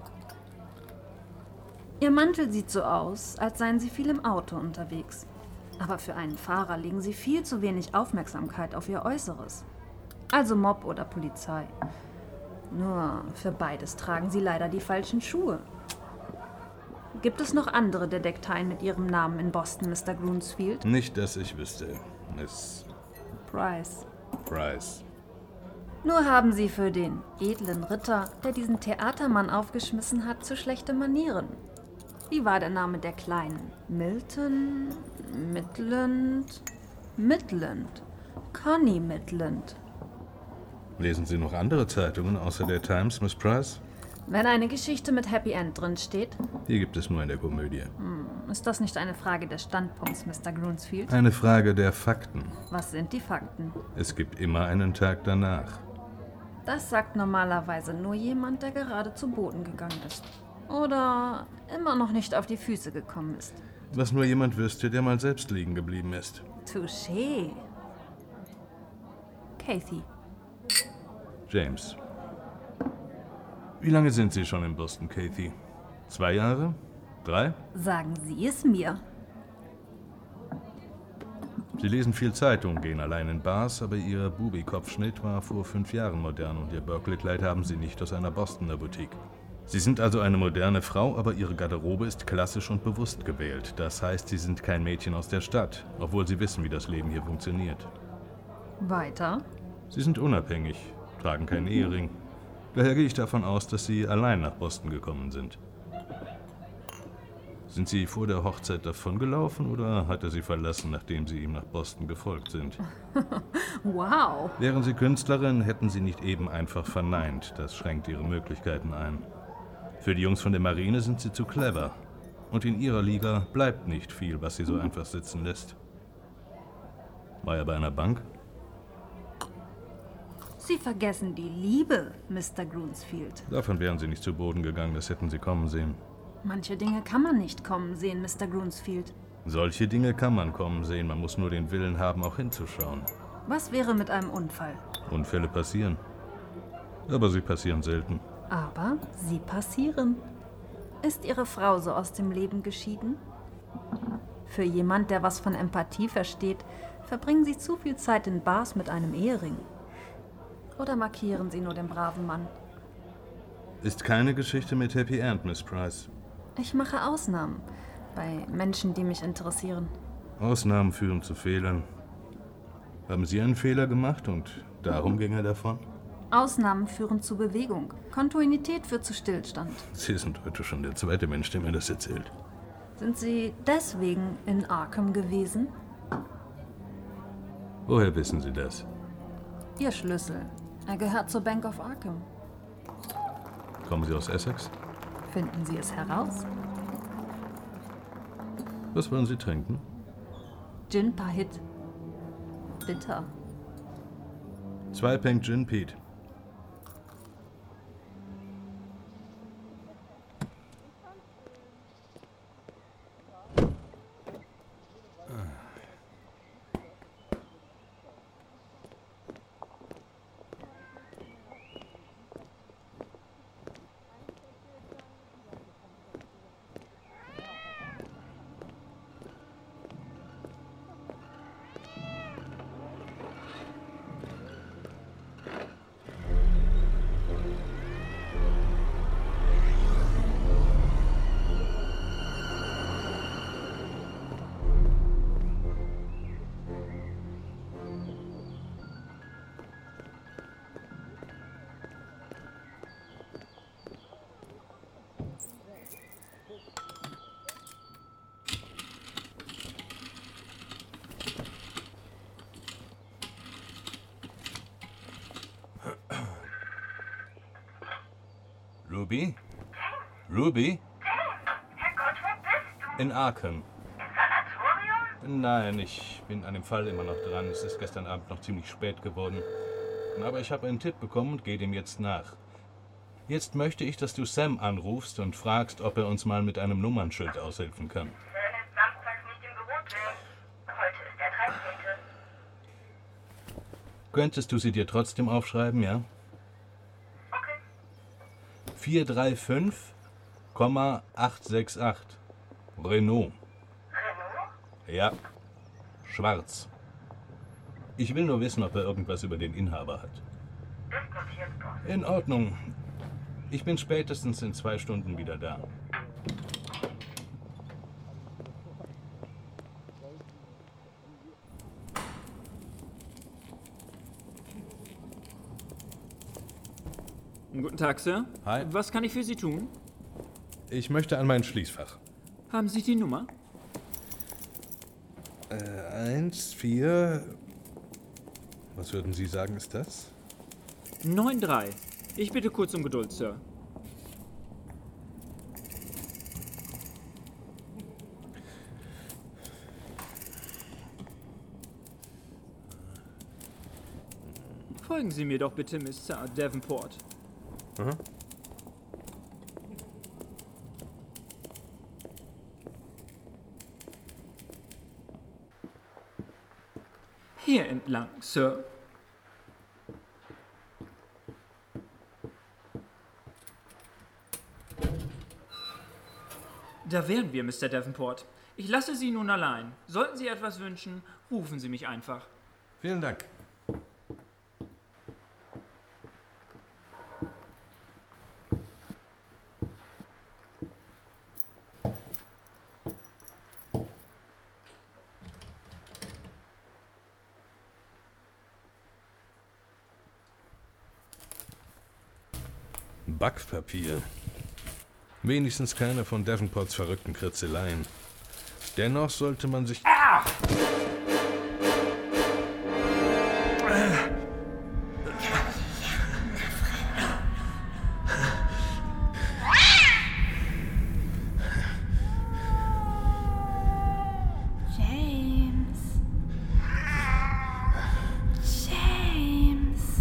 Ihr Mantel sieht so aus, als seien Sie viel im Auto unterwegs. Aber für einen Fahrer legen Sie viel zu wenig Aufmerksamkeit auf Ihr Äußeres. Also Mob oder Polizei. Nur für beides tragen Sie leider die falschen Schuhe. Gibt es noch andere Detekteien mit Ihrem Namen in Boston, Mister Grunsfield? Nicht, dass ich wüsste, Miss Price. Price. Nur haben Sie für den edlen Ritter, der diesen Theatermann aufgeschmissen hat, zu schlechte Manieren. Wie war der Name der Kleinen? Milton? Midland? Midland. Connie Midland. Lesen Sie noch andere Zeitungen außer der Times, Miss Price? Wenn eine Geschichte mit Happy End drin steht. Die gibt es nur in der Komödie. Hm, ist das nicht eine Frage des Standpunkts, Mister Grunsfield? Eine Frage der Fakten. Was sind die Fakten? Es gibt immer einen Tag danach. Das sagt normalerweise nur jemand, der gerade zu Boden gegangen ist. Oder immer noch nicht auf die Füße gekommen ist. Was nur jemand wüsste, der mal selbst liegen geblieben ist. Touché. Kathy. James. Wie lange sind Sie schon in Boston, Kathy? Zwei Jahre? Drei? Sagen Sie es mir. Sie lesen viel Zeitung, gehen allein in Bars, aber Ihr Bubi-Kopfschnitt war vor fünf Jahren modern und Ihr Berkeley-Kleid haben Sie nicht aus einer Bostoner Boutique. Sie sind also eine moderne Frau, aber Ihre Garderobe ist klassisch und bewusst gewählt. Das heißt, Sie sind kein Mädchen aus der Stadt, obwohl Sie wissen, wie das Leben hier funktioniert. Weiter? Sie sind unabhängig, tragen keinen Ehering. Daher gehe ich davon aus, dass Sie allein nach Boston gekommen sind. Sind Sie vor der Hochzeit davongelaufen oder hat er Sie verlassen, nachdem Sie ihm nach Boston gefolgt sind? Wow! Wären Sie Künstlerin, hätten Sie nicht eben einfach verneint. Das schränkt Ihre Möglichkeiten ein. Für die Jungs von der Marine sind Sie zu clever. Und in Ihrer Liga bleibt nicht viel, was Sie so einfach sitzen lässt. War er bei einer Bank? Sie vergessen die Liebe, Mister Grunsfield. Davon wären Sie nicht zu Boden gegangen, das hätten Sie kommen sehen. Manche Dinge kann man nicht kommen sehen, Mister Grunsfield. Solche Dinge kann man kommen sehen, man muss nur den Willen haben, auch hinzuschauen. Was wäre mit einem Unfall? Unfälle passieren. Aber sie passieren selten. Aber sie passieren. Ist Ihre Frau so aus dem Leben geschieden? Für jemand, der was von Empathie versteht, verbringen Sie zu viel Zeit in Bars mit einem Ehering. Oder markieren Sie nur den braven Mann? Ist keine Geschichte mit Happy End, Miss Price. Ich mache Ausnahmen bei Menschen, die mich interessieren. Ausnahmen führen zu Fehlern. Haben Sie einen Fehler gemacht und darum ging er davon? Ausnahmen führen zu Bewegung. Kontinuität führt zu Stillstand. Sie sind heute schon der zweite Mensch, der mir das erzählt. Sind Sie deswegen in Arkham gewesen? Woher wissen Sie das? Ihr Schlüssel. Er gehört zur Bank of Arkham. Kommen Sie aus Essex? Finden Sie es heraus? Was wollen Sie trinken? Gin Pahit. Bitter. Zwei Peng Gin Pete. Ruby? Ruby? James, Herrgott, wo bist du? In Arkham. Im Sanatorium? Nein, ich bin an dem Fall immer noch dran. Es ist gestern Abend noch ziemlich spät geworden. Aber ich habe einen Tipp bekommen und gehe dem jetzt nach. Jetzt möchte ich, dass du Sam anrufst und fragst, ob er uns mal mit einem Nummernschild aushelfen kann. Sam ist samstags nicht im Büro, James. Heute ist der dreizehnte Könntest du sie dir trotzdem aufschreiben, ja? Okay. vier drei fünf acht sechs acht. Renault. Renault? Ja. Schwarz. Ich will nur wissen, ob er irgendwas über den Inhaber hat. Ist notiert, Boss. In Ordnung. Ich bin spätestens in zwei Stunden wieder da. Guten Tag, Sir. Hi. Was kann ich für Sie tun? Ich möchte an mein Schließfach. Haben Sie die Nummer? Äh, eins, vier... Was würden Sie sagen, ist das? neun drei. Ich bitte kurz um Geduld, Sir. Folgen Sie mir doch bitte, Mister Davenport. Mhm. Hier entlang, Sir. Da wären wir, Mister Davenport. Ich lasse Sie nun allein. Sollten Sie etwas wünschen, rufen Sie mich einfach. Vielen Dank. Backpapier. Wenigstens keine von Davenports verrückten Kritzeleien. Dennoch sollte man sich... Ah! James. James.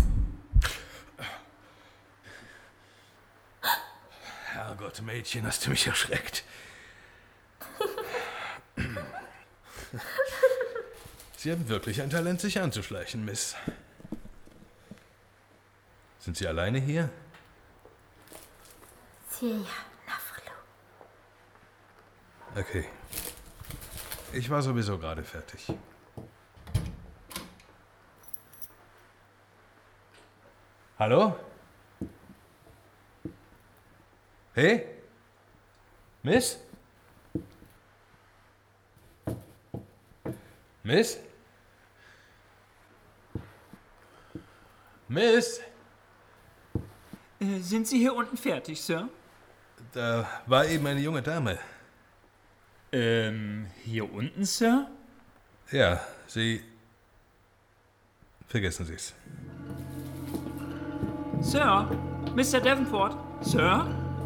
Herrgott, Mädchen, hast du mich erschreckt. Sie haben wirklich ein Talent, sich anzuschleichen, Miss. Sind Sie alleine hier? Okay. Ich war sowieso gerade fertig. Hallo? Hey? Miss? Miss? Miss? Äh, sind Sie hier unten fertig, Sir? Da war eben eine junge Dame. Ähm, hier unten, Sir? Ja, sie... Vergessen Sie es. Sir? Mister Davenport? Sir?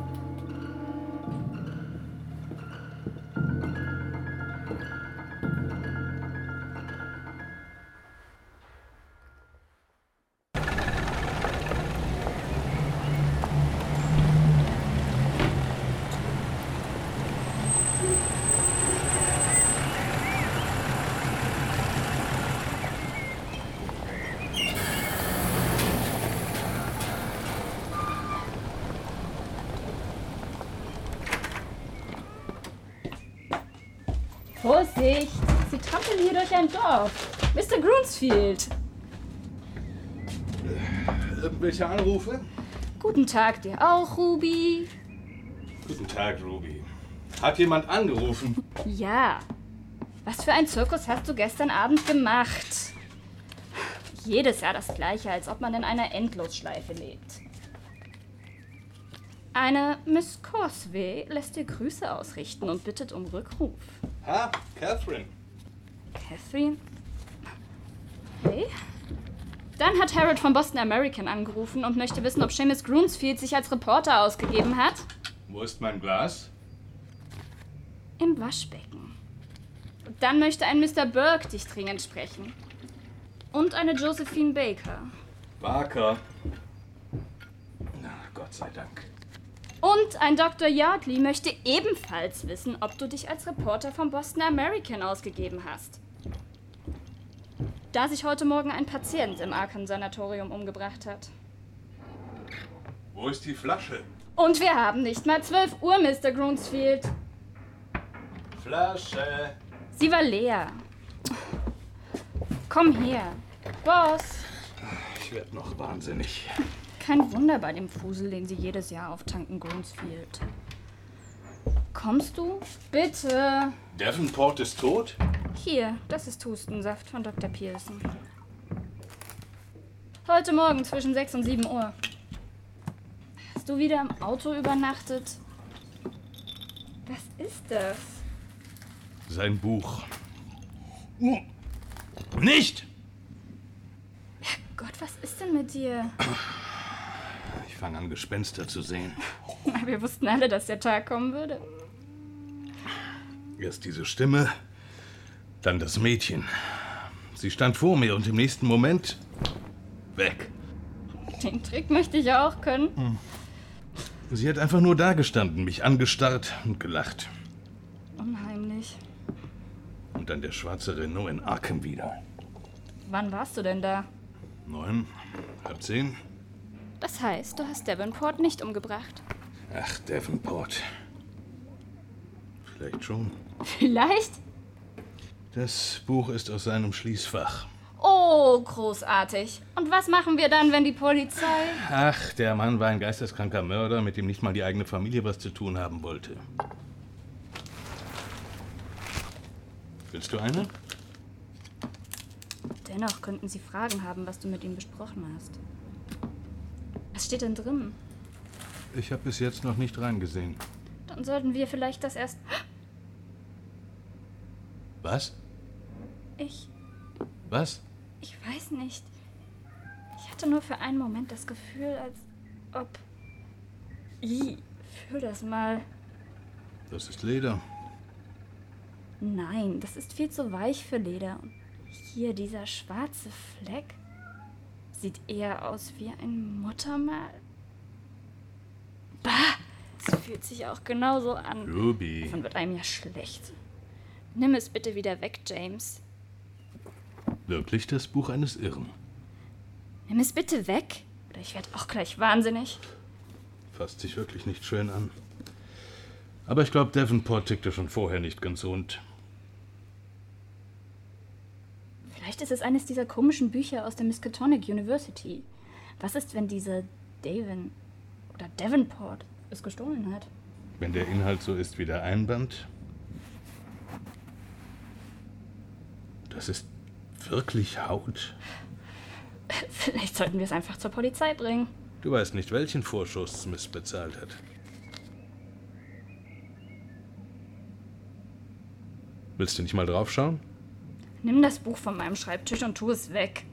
Vorsicht! Sie trampeln hier durch ein Dorf. Mister Grunsfield! Irgendwelche Anrufe? Guten Tag dir auch, Ruby. Guten Tag, Ruby. Hat jemand angerufen? Ja. Was für ein Zirkus hast du gestern Abend gemacht? Jedes Jahr das Gleiche, als ob man in einer Endlosschleife lebt. Eine Miss Corsway lässt dir Grüße ausrichten und bittet um Rückruf. Ha, Catherine. Catherine? Hey? Dann hat Harold vom Boston American angerufen und möchte wissen, ob Seamus Groundsfield sich als Reporter ausgegeben hat. Wo ist mein Glas? Im Waschbecken. Dann möchte ein Mister Burke dich dringend sprechen. Und eine Josephine Baker. Barker. Na, Gott sei Dank. Und ein Doktor Yardley möchte ebenfalls wissen, ob du dich als Reporter vom Boston American ausgegeben hast. Da sich heute Morgen ein Patient im Arkham-Sanatorium umgebracht hat. Wo ist die Flasche? Und wir haben nicht mal zwölf Uhr, Mister Groundsfield. Flasche. Sie war leer. Komm her. Boss. Ich werde noch wahnsinnig. Kein Wunder bei dem Fusel, den Sie jedes Jahr auftanken, Groundsfield. Kommst du? Bitte. Davenport ist tot? Hier, das ist Hustensaft von Doktor Pearson. Heute Morgen zwischen sechs und sieben Uhr. Hast du wieder im Auto übernachtet? Was ist das? Sein Buch. Nicht! Gott, was ist denn mit dir? Ich fange an, Gespenster zu sehen. Wir wussten alle, dass der Tag kommen würde. Erst diese Stimme, dann das Mädchen. Sie stand vor mir und im nächsten Moment weg. Den Trick möchte ich auch können. Hm. Sie hat einfach nur dagestanden, mich angestarrt und gelacht. Unheimlich. Und dann der schwarze Renault in Arkham wieder. Wann warst du denn da? Neun, halb zehn. Das heißt, du hast Davenport nicht umgebracht. Ach, Davenport. Vielleicht schon. Vielleicht? Das Buch ist aus seinem Schließfach. Oh, großartig. Und was machen wir dann, wenn die Polizei... Ach, der Mann war ein geisteskranker Mörder, mit dem nicht mal die eigene Familie was zu tun haben wollte. Willst du eine? Dennoch könnten sie Fragen haben, was du mit ihm besprochen hast. Was steht denn drin? Ich habe bis jetzt noch nicht reingesehen. Dann sollten wir vielleicht das erst... Was? Ich... Was? Ich weiß nicht. Ich hatte nur für einen Moment das Gefühl, als ob... I, fühl das mal. Das ist Leder. Nein, das ist viel zu weich für Leder. Und hier dieser schwarze Fleck sieht eher aus wie ein Muttermal. Bah! Es fühlt sich auch genauso an. Ruby. Davon wird einem ja schlecht. Nimm es bitte wieder weg, James. Wirklich das Buch eines Irren. Nimm es bitte weg, oder ich werde auch gleich wahnsinnig. Fasst sich wirklich nicht schön an. Aber ich glaube, Davenport tickte schon vorher nicht ganz rund. Vielleicht ist es eines dieser komischen Bücher aus der Miskatonic University. Was ist, wenn diese Davin oder Davenport es gestohlen hat? Wenn der Inhalt so ist wie der Einband? Das ist wirklich Haut. Vielleicht sollten wir es einfach zur Polizei bringen. Du weißt nicht, welchen Vorschuss Smith bezahlt hat. Willst du nicht mal draufschauen? Nimm das Buch von meinem Schreibtisch und tu es weg.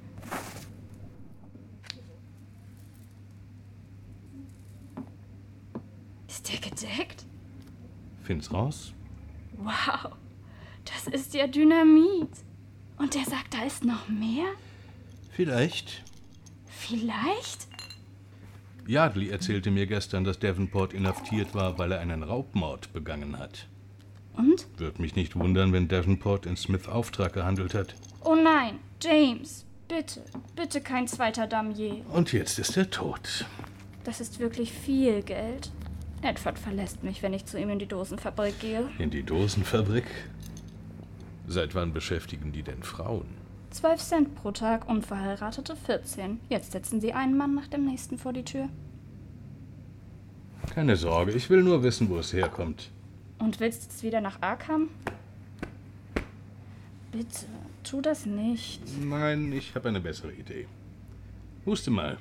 Ist der gedeckt? Find's raus. Wow, das ist ja Dynamit. Und der sagt, da ist noch mehr? Vielleicht. Vielleicht? Yardley erzählte mir gestern, dass Davenport inhaftiert war, weil er einen Raubmord begangen hat. Und? Würde mich nicht wundern, wenn Davenport in Smiths Auftrag gehandelt hat. Oh nein, James, bitte, bitte kein zweiter Damier. Und jetzt ist er tot. Das ist wirklich viel Geld. Edward verlässt mich, wenn ich zu ihm in die Dosenfabrik gehe. In die Dosenfabrik? Seit wann beschäftigen die denn Frauen? Zwölf Cent pro Tag, Unverheiratete vierzehn. Jetzt setzen sie einen Mann nach dem nächsten vor die Tür. Keine Sorge, ich will nur wissen, wo es herkommt. Und willst jetzt wieder nach Arkham? Bitte, tu das nicht. Nein, ich habe eine bessere Idee. Huste mal.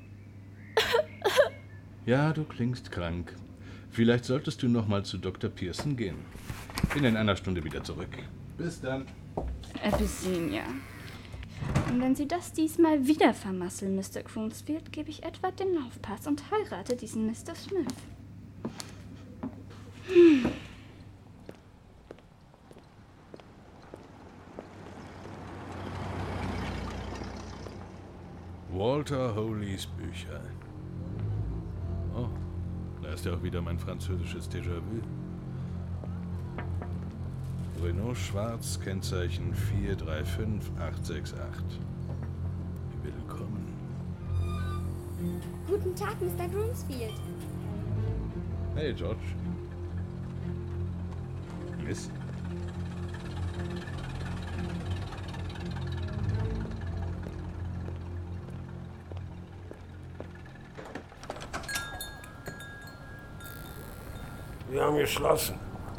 Ja, du klingst krank. Vielleicht solltest du noch mal zu Doktor Pearson gehen. Bin in einer Stunde wieder zurück. Bis dann. Abyssinia. Und wenn Sie das diesmal wieder vermasseln, Mister Groundsfield, gebe ich Edward den Laufpass und heirate diesen Mister Smith. Hm. Walter Holeys Bücher. Oh, da ist ja auch wieder mein französisches Déjà-vu. Renault Schwarz, Kennzeichen vier drei fünf acht sechs acht. Willkommen. Guten Tag, Mister Groundsfield. Hey, George. Miss? Wir haben geschlossen.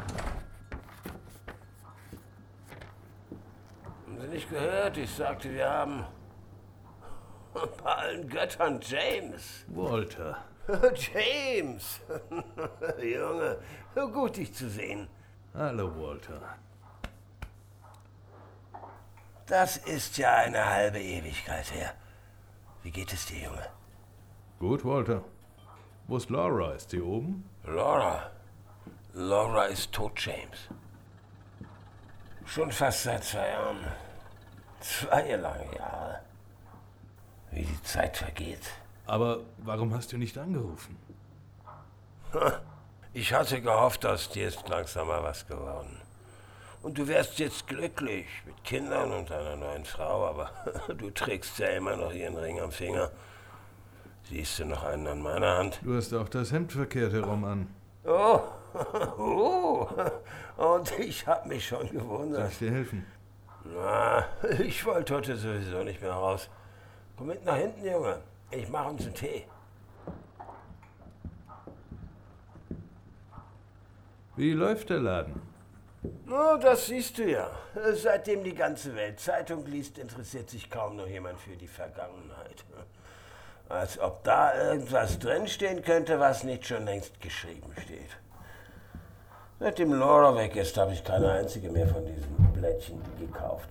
Haben Sie nicht gehört? Ich sagte, wir haben bei allen Göttern James. Walter. James! Junge, gut dich zu sehen. Hallo, Walter. Das ist ja eine halbe Ewigkeit her. Wie geht es dir, Junge? Gut, Walter. Wo ist Laura? Ist sie oben? Laura? Laura ist tot, James. Schon fast seit zwei Jahren. Zwei lange Jahre. Wie die Zeit vergeht. Aber warum hast du nicht angerufen? Ich hatte gehofft, aus dir ist langsam mal was geworden. Und du wärst jetzt glücklich mit Kindern und einer neuen Frau, aber du trägst ja immer noch ihren Ring am Finger. Siehst du noch einen an meiner Hand? Du hast auch das Hemd verkehrt herum an. Oh, oh, und ich hab mich schon gewundert. Soll ich dir helfen? Na, ich wollte heute sowieso nicht mehr raus. Komm mit nach hinten, Junge. Ich mache uns einen Tee. Wie läuft der Laden? Oh, das siehst du ja. Seitdem die ganze Welt Zeitung liest, interessiert sich kaum noch jemand für die Vergangenheit. Als ob da irgendwas drinstehen könnte, was nicht schon längst geschrieben steht. Seitdem Laura weg ist, habe ich keine einzige mehr von diesen Blättchen gekauft.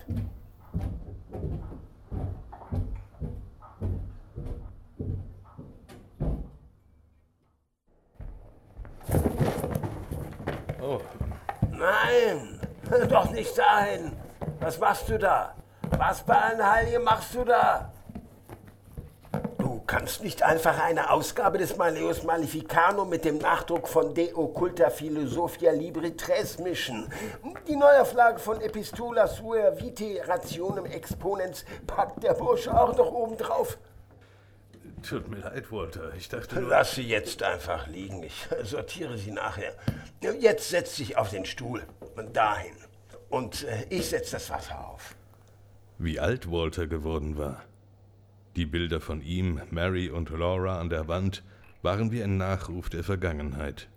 Oh. Nein, doch nicht dahin. Was machst du da? Was bei allen Heiligen machst du da? Du kannst nicht einfach eine Ausgabe des Malleus Maleficanum mit dem Nachdruck von De Occulta Philosophia Libri Tres mischen. Die Neuauflage von Epistula Sua Vitae Rationem Exponens packt der Bursche auch noch oben drauf. Tut mir leid, Walter. Ich dachte nur... Lass sie jetzt einfach liegen. Ich sortiere sie nachher. Jetzt setz dich auf den Stuhl und dahin. Und ich setz das Wasser auf. Wie alt Walter geworden war. Die Bilder von ihm, Mary und Laura an der Wand waren wie ein Nachruf der Vergangenheit.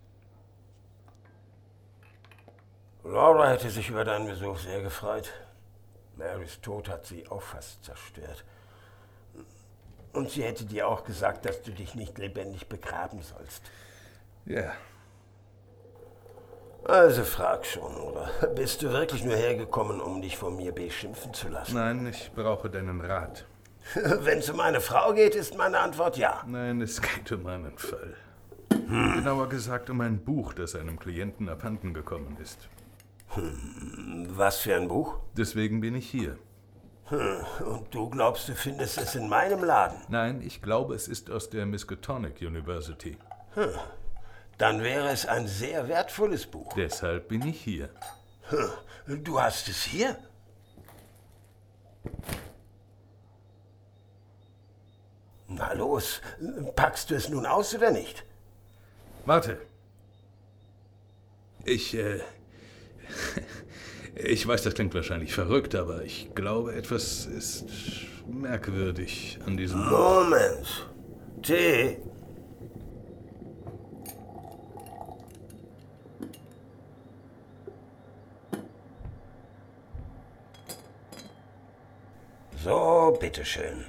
Laura hätte sich über deinen Besuch sehr gefreut. Marys Tod hat sie auch fast zerstört. Und sie hätte dir auch gesagt, dass du dich nicht lebendig begraben sollst. Ja. Also frag schon, oder bist du wirklich nur hergekommen, um dich von mir beschimpfen zu lassen? Nein, ich brauche deinen Rat. Wenn es um eine Frau geht, ist meine Antwort ja. Nein, es geht um einen Fall. Hm. Genauer gesagt um ein Buch, das einem Klienten abhanden gekommen ist. Hm. Was für ein Buch? Deswegen bin ich hier. Hm. Und du glaubst, du findest es in meinem Laden? Nein, ich glaube, es ist aus der Miskatonic University. Hm. Dann wäre es ein sehr wertvolles Buch. Deshalb bin ich hier. Hm. Du hast es hier? Na los, packst du es nun aus oder nicht? Warte. Ich, äh... Ich weiß, das klingt wahrscheinlich verrückt, aber ich glaube, etwas ist merkwürdig an diesem... Moment. Tee? So, bitteschön.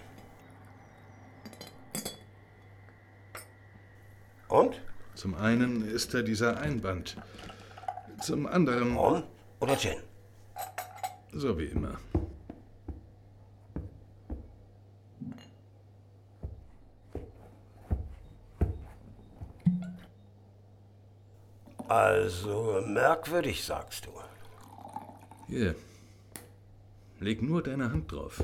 Und? Zum einen ist da dieser Einband. Zum anderen... Ron oder Gin? So wie immer. Also merkwürdig, sagst du. Hier. Leg nur deine Hand drauf.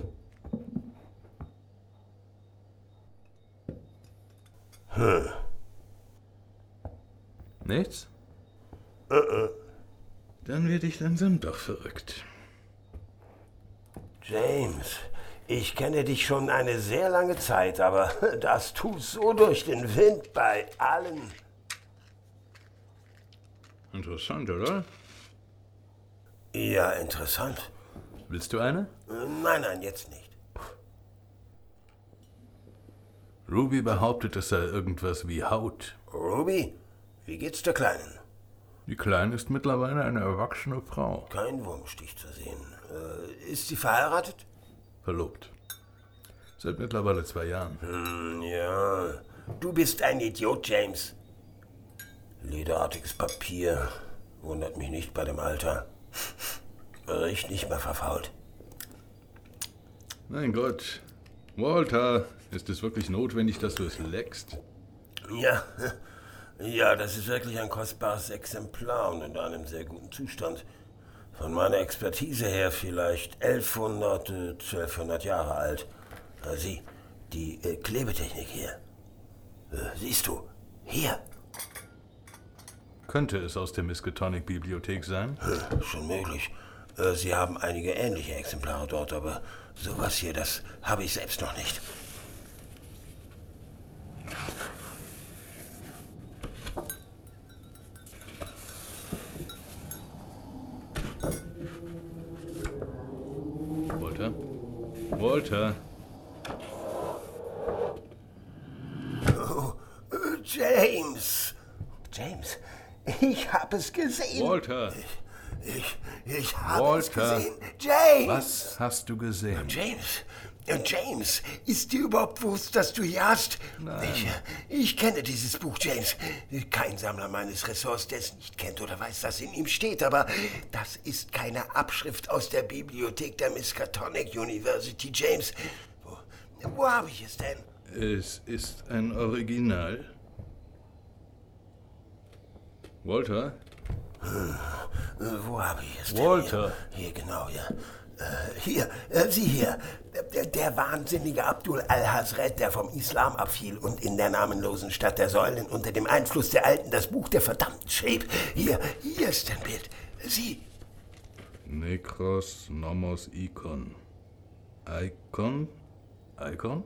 Hm. Nichts? Äh, äh. Dann werde ich langsam doch verrückt. James, ich kenne dich schon eine sehr lange Zeit, aber das tut so durch den Wind bei allen. Interessant, oder? Ja, interessant. Willst du eine? Nein, nein, jetzt nicht. Ruby behauptet, es sei irgendwas wie Haut. Ruby, wie geht's der Kleinen? Die Kleine ist mittlerweile eine erwachsene Frau. Kein Wurmstich zu sehen. Äh, ist sie verheiratet? Verlobt. Seit mittlerweile zwei Jahren. Hm, ja. Du bist ein Idiot, James. Lederartiges Papier. Wundert mich nicht bei dem Alter. Riecht nicht mehr verfault. Mein Gott. Walter, ist es wirklich notwendig, dass du es leckst? Ja, ja, das ist wirklich ein kostbares Exemplar und in einem sehr guten Zustand. Von meiner Expertise her vielleicht elfhundert, zwölfhundert Jahre alt. Sieh, die äh, Klebetechnik hier. Äh, siehst du, hier. Könnte es aus der Miskatonic-Bibliothek sein? Hm, schon möglich. Äh, Sie haben einige ähnliche Exemplare dort, aber sowas hier, das habe ich selbst noch nicht. Walter? Walter? Oh, James! James, ich habe es gesehen. Walter! Ich, ich, ich habe Walter, es gesehen. James! Was hast du gesehen? James, James, ist dir überhaupt bewusst, dass du hier hast? Nein. Ich, ich kenne dieses Buch, James. Kein Sammler meines Ressorts, der es nicht kennt oder weiß, was in ihm steht, aber das ist keine Abschrift aus der Bibliothek der Miskatonic University, James. Wo, wo habe ich es denn? Es ist ein Original. Walter? Hm, wo habe ich es denn? Walter! Hier, hier genau, ja. Äh, hier, äh, sieh hier. Der, der wahnsinnige Abdul al-Hazred, der vom Islam abfiel und in der namenlosen Stadt der Säulen unter dem Einfluss der Alten das Buch der Verdammten schrieb. Hier, hier ist ein Bild. Sieh. Nekros Nomos Ikon. Icon? Icon?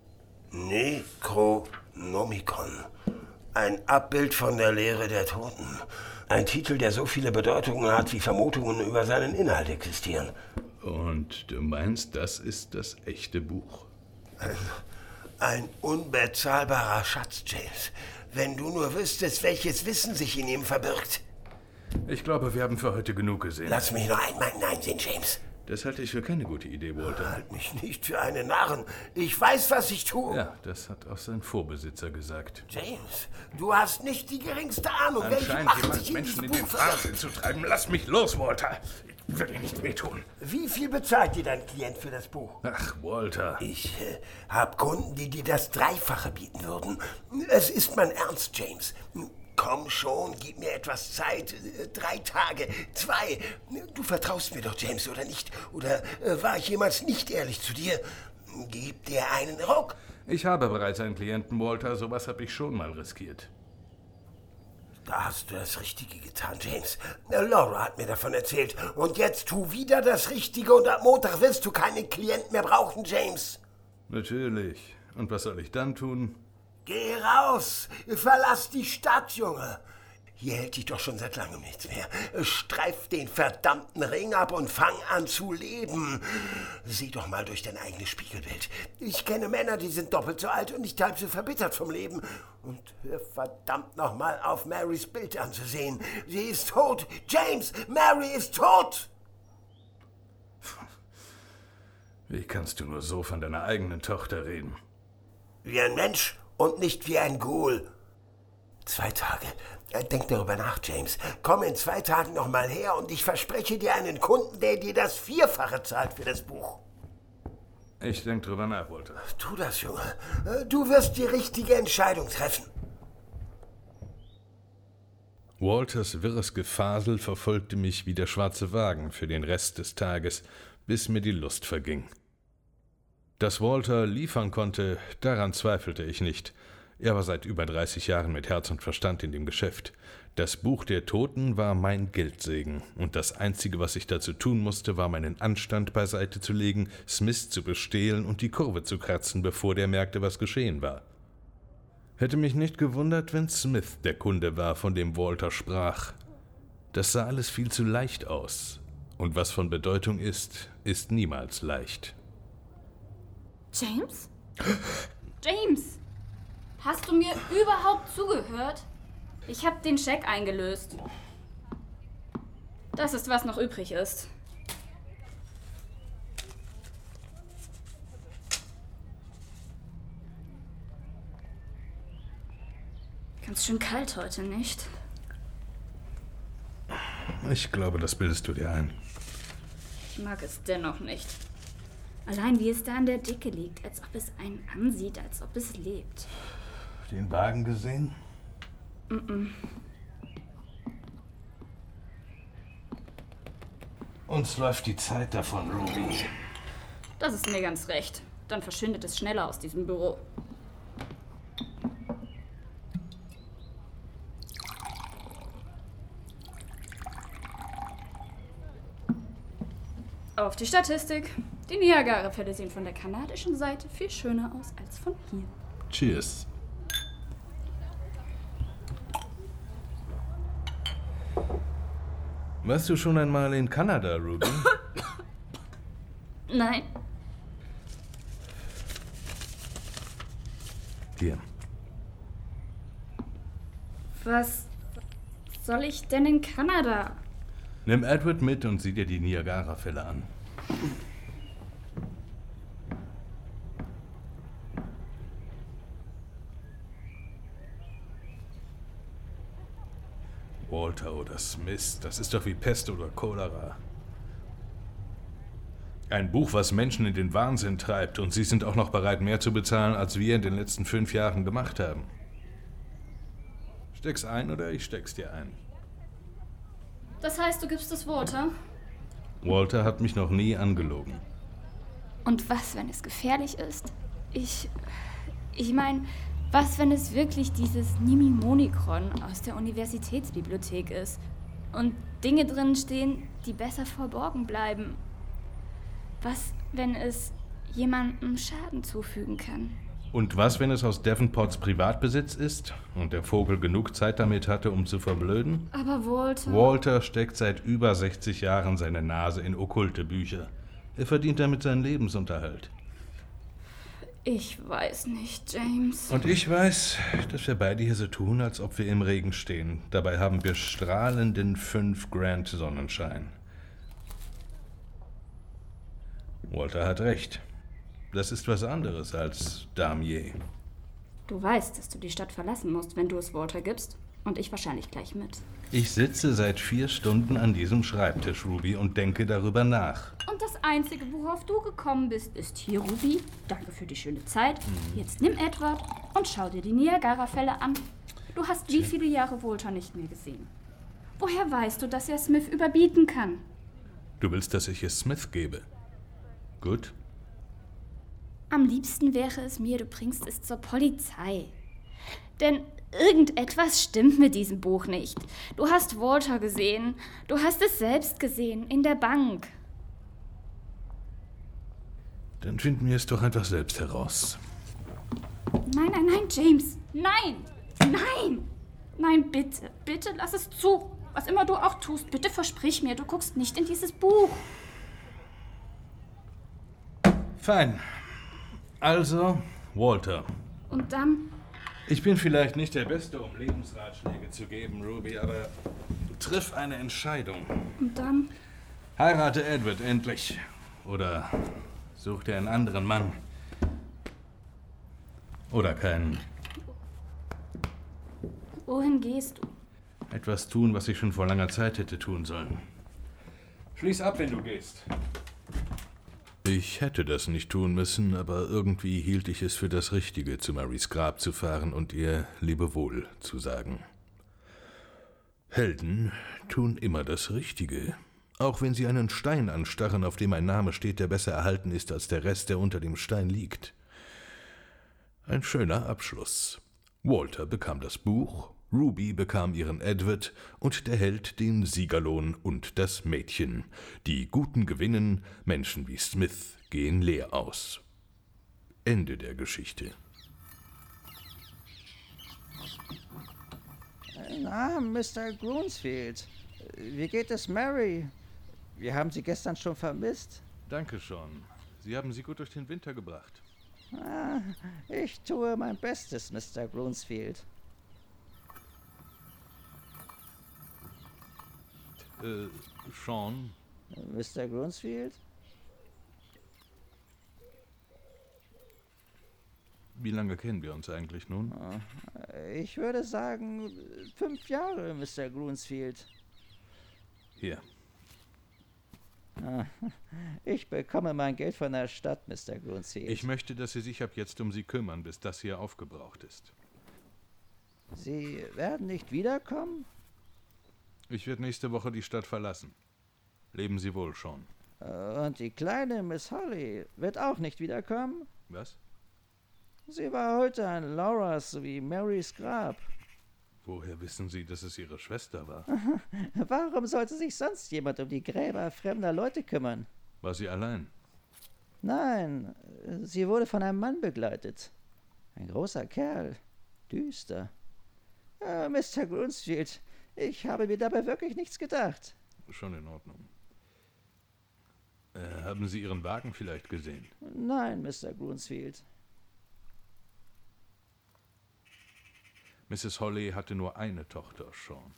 Necronomicon. Ein Abbild von der Lehre der Toten. Ein Titel, der so viele Bedeutungen hat, wie Vermutungen über seinen Inhalt existieren. Und du meinst, das ist das echte Buch? Ein, ein unbezahlbarer Schatz, James. Wenn du nur wüsstest, welches Wissen sich in ihm verbirgt. Ich glaube, wir haben für heute genug gesehen. Lass mich noch einmal hineinsehen, James. Das halte ich für keine gute Idee, Walter. Halt mich nicht für einen Narren. Ich weiß, was ich tue. Ja, das hat auch sein Vorbesitzer gesagt. James, du hast nicht die geringste Ahnung, welche Anscheinend Macht jemand sich in Menschen dieses in den Buch verbirgt. Wahnsinn zu treiben. Lass mich los, Walter. Ich will dir nicht wehtun. Wie viel bezahlt dir dein Klient für das Buch? Ach, Walter. Ich äh, habe Kunden, die dir das Dreifache bieten würden. Es ist mein Ernst, James. Komm schon, gib mir etwas Zeit. Drei Tage, zwei. Du vertraust mir doch, James, oder nicht? Oder äh, war ich jemals nicht ehrlich zu dir? Gib dir einen Ruck. Ich habe bereits einen Klienten, Walter. Sowas habe ich schon mal riskiert. Da hast du das Richtige getan, James. Laura hat mir davon erzählt. Und jetzt tu wieder das Richtige und ab Montag wirst du keinen Klienten mehr brauchen, James. Natürlich. Und was soll ich dann tun? Geh raus! Verlass die Stadt, Junge! Hier hält dich doch schon seit langem nichts mehr. Streif den verdammten Ring ab und fang an zu leben. Sieh doch mal durch dein eigenes Spiegelbild. Ich kenne Männer, die sind doppelt so alt und nicht halb so verbittert vom Leben. Und hör verdammt noch mal auf, Marys Bild anzusehen. Sie ist tot! James, Mary ist tot! Wie kannst du nur so von deiner eigenen Tochter reden? Wie ein Mensch und nicht wie ein Ghoul. Zwei Tage. Denk darüber nach, James. Komm in zwei Tagen noch mal her und ich verspreche dir einen Kunden, der dir das Vierfache zahlt für das Buch. Ich denke drüber nach, Walter. Tu das, Junge. Du wirst die richtige Entscheidung treffen. Walters wirres Gefasel verfolgte mich wie der schwarze Wagen für den Rest des Tages, bis mir die Lust verging. Dass Walter liefern konnte, daran zweifelte ich nicht. Er war seit über dreißig Jahren mit Herz und Verstand in dem Geschäft. Das Buch der Toten war mein Geldsegen, und das Einzige, was ich dazu tun musste, war meinen Anstand beiseite zu legen, Smith zu bestehlen und die Kurve zu kratzen, bevor der merkte, was geschehen war. Hätte mich nicht gewundert, wenn Smith der Kunde war, von dem Walter sprach. Das sah alles viel zu leicht aus. Und was von Bedeutung ist, ist niemals leicht. James? James! Hast du mir überhaupt zugehört? Ich habe den Scheck eingelöst. Das ist, was noch übrig ist. Ganz schön kalt heute, nicht? Ich glaube, das bildest du dir ein. Ich mag es dennoch nicht. Allein wie es da an der Decke liegt, als ob es einen ansieht, als ob es lebt. Den Wagen gesehen? Mm-mm. Uns läuft die Zeit davon, Ruby. Das ist mir ganz recht. Dann verschwindet es schneller aus diesem Büro. Auf die Statistik. Die Niagara-Fälle sehen von der kanadischen Seite viel schöner aus als von hier. Cheers. Warst du schon einmal in Kanada, Ruby? Nein. Hier. Was soll ich denn in Kanada? Nimm Edward mit und sieh dir die Niagara-Fälle an. Walter oder Smith, das ist doch wie Pest oder Cholera. Ein Buch, was Menschen in den Wahnsinn treibt, und sie sind auch noch bereit, mehr zu bezahlen, als wir in den letzten fünf Jahren gemacht haben. Steck's ein oder ich steck's dir ein. Das heißt, du gibst es Walter? Walter hat mich noch nie angelogen. Und was, wenn es gefährlich ist? Ich... Ich meine, was, wenn es wirklich dieses Nimimonikron aus der Universitätsbibliothek ist und Dinge drin stehen, die besser verborgen bleiben? Was, wenn es jemandem Schaden zufügen kann? Und was, wenn es aus Davenports Privatbesitz ist und der Vogel genug Zeit damit hatte, um zu verblöden? Aber Walter... Walter steckt seit über sechzig Jahren seine Nase in okkulte Bücher. Er verdient damit seinen Lebensunterhalt. Ich weiß nicht, James. Und ich weiß, dass wir beide hier so tun, als ob wir im Regen stehen. Dabei haben wir strahlenden fünf Grand Sonnenschein. Walter hat recht. Das ist was anderes als Damier. Du weißt, dass du die Stadt verlassen musst, wenn du es Walter gibst. Und ich wahrscheinlich gleich mit. Ich sitze seit vier Stunden an diesem Schreibtisch, Ruby, und denke darüber nach. Und das Einzige, worauf du gekommen bist, ist hier, Ruby. Danke für die schöne Zeit. Mhm. Jetzt nimm Edward und schau dir die Niagara-Fälle an. Du hast wie viele Jahre Walter nicht mehr gesehen? Woher weißt du, dass er Smith überbieten kann? Du willst, dass ich es Smith gebe? Gut. Am liebsten wäre es mir, du bringst es zur Polizei. Denn irgendetwas stimmt mit diesem Buch nicht. Du hast Walter gesehen. Du hast es selbst gesehen, in der Bank. Dann finden wir es doch einfach selbst heraus. Nein, nein, nein, James. Nein. Nein. Nein, bitte. Bitte lass es zu. Was immer du auch tust, bitte versprich mir, du guckst nicht in dieses Buch. Fein. Also, Walter. Und dann? Ich bin vielleicht nicht der Beste, um Lebensratschläge zu geben, Ruby, aber triff eine Entscheidung. Und dann? Heirate Edward endlich. Oder such dir einen anderen Mann. Oder keinen. Wohin gehst du? Etwas tun, was ich schon vor langer Zeit hätte tun sollen. Schließ ab, wenn du gehst. Ich hätte das nicht tun müssen, aber irgendwie hielt ich es für das Richtige, zu Marys Grab zu fahren und ihr Lebewohl zu sagen. Helden tun immer das Richtige. Auch wenn sie einen Stein anstarren, auf dem ein Name steht, der besser erhalten ist als der Rest, der unter dem Stein liegt. Ein schöner Abschluss. Walter bekam das Buch, Ruby bekam ihren Edward und der Held den Siegerlohn und das Mädchen. Die Guten gewinnen, Menschen wie Smith gehen leer aus. Ende der Geschichte. Na, Mister Grunsfield, wie geht es Mary? Wir haben sie gestern schon vermisst. Danke schon. Sie haben sie gut durch den Winter gebracht. Ah, ich tue mein Bestes, Mister Grunsfield. Äh, Sean? Mister Grunsfield? Wie lange kennen wir uns eigentlich nun? Ich würde sagen, fünf Jahre, Mister Grunsfield. Hier. Ich bekomme mein Geld von der Stadt, Mister Grunsfield. Ich möchte, dass Sie sich ab jetzt um sie kümmern, bis das hier aufgebraucht ist. Sie werden nicht wiederkommen? Ich werde nächste Woche die Stadt verlassen. Leben Sie wohl, Sean. Und die kleine Miss Holly wird auch nicht wiederkommen? Was? Sie war heute an Lauras sowie Marys Grab. Woher wissen Sie, dass es Ihre Schwester war? Warum sollte sich sonst jemand um die Gräber fremder Leute kümmern? War sie allein? Nein, sie wurde von einem Mann begleitet. Ein großer Kerl. Düster. Äh, Mister Grunsfield, ich habe mir dabei wirklich nichts gedacht. Schon in Ordnung. Äh, haben Sie Ihren Wagen vielleicht gesehen? Nein, Mister Grunsfield. Misses Holly hatte nur eine Tochter, Sean.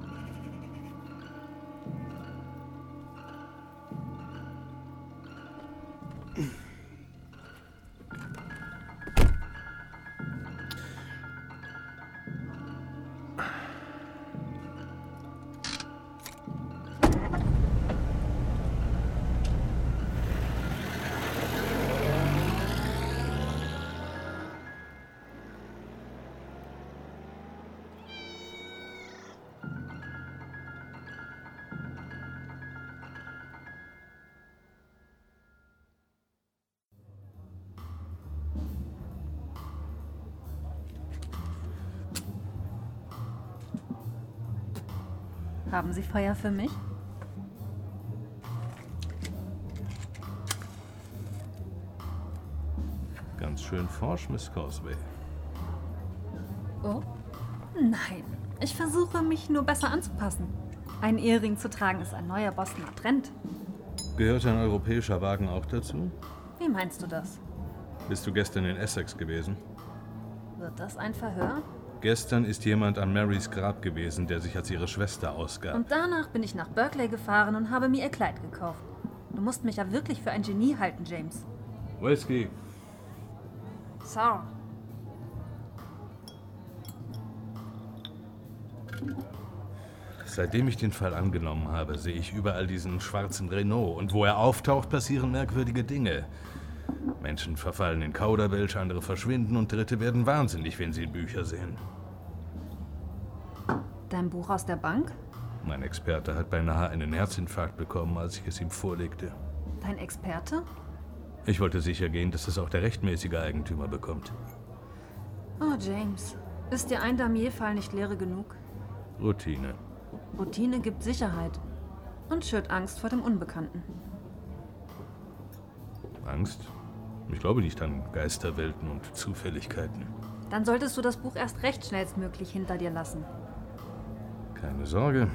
Haben Sie Feuer für mich? Ganz schön forsch, Miss Causeway. Oh? Nein, ich versuche, mich nur besser anzupassen. Einen Ehering zu tragen ist ein neuer Bostoner Trend. Gehört ein europäischer Wagen auch dazu? Wie meinst du das? Bist du gestern in Essex gewesen? Wird das ein Verhör? Gestern ist jemand an Marys Grab gewesen, der sich als ihre Schwester ausgab. Und danach bin ich nach Berkeley gefahren und habe mir ihr Kleid gekauft. Du musst mich ja wirklich für ein Genie halten, James. Whisky. Sir. Seitdem ich den Fall angenommen habe, sehe ich überall diesen schwarzen Renault. Und wo er auftaucht, passieren merkwürdige Dinge. Menschen verfallen in Kauderwelsch, andere verschwinden und Dritte werden wahnsinnig, wenn sie Bücher sehen. Dein Buch aus der Bank? Mein Experte hat beinahe einen Herzinfarkt bekommen, als ich es ihm vorlegte. Dein Experte? Ich wollte sicher gehen, dass es auch der rechtmäßige Eigentümer bekommt. Oh, James. Ist dir ein Damierfall nicht leere genug? Routine. Routine gibt Sicherheit und schürt Angst vor dem Unbekannten. Angst? Ich glaube nicht an Geisterwelten und Zufälligkeiten. Dann solltest du das Buch erst recht schnellstmöglich hinter dir lassen. Keine Sorge.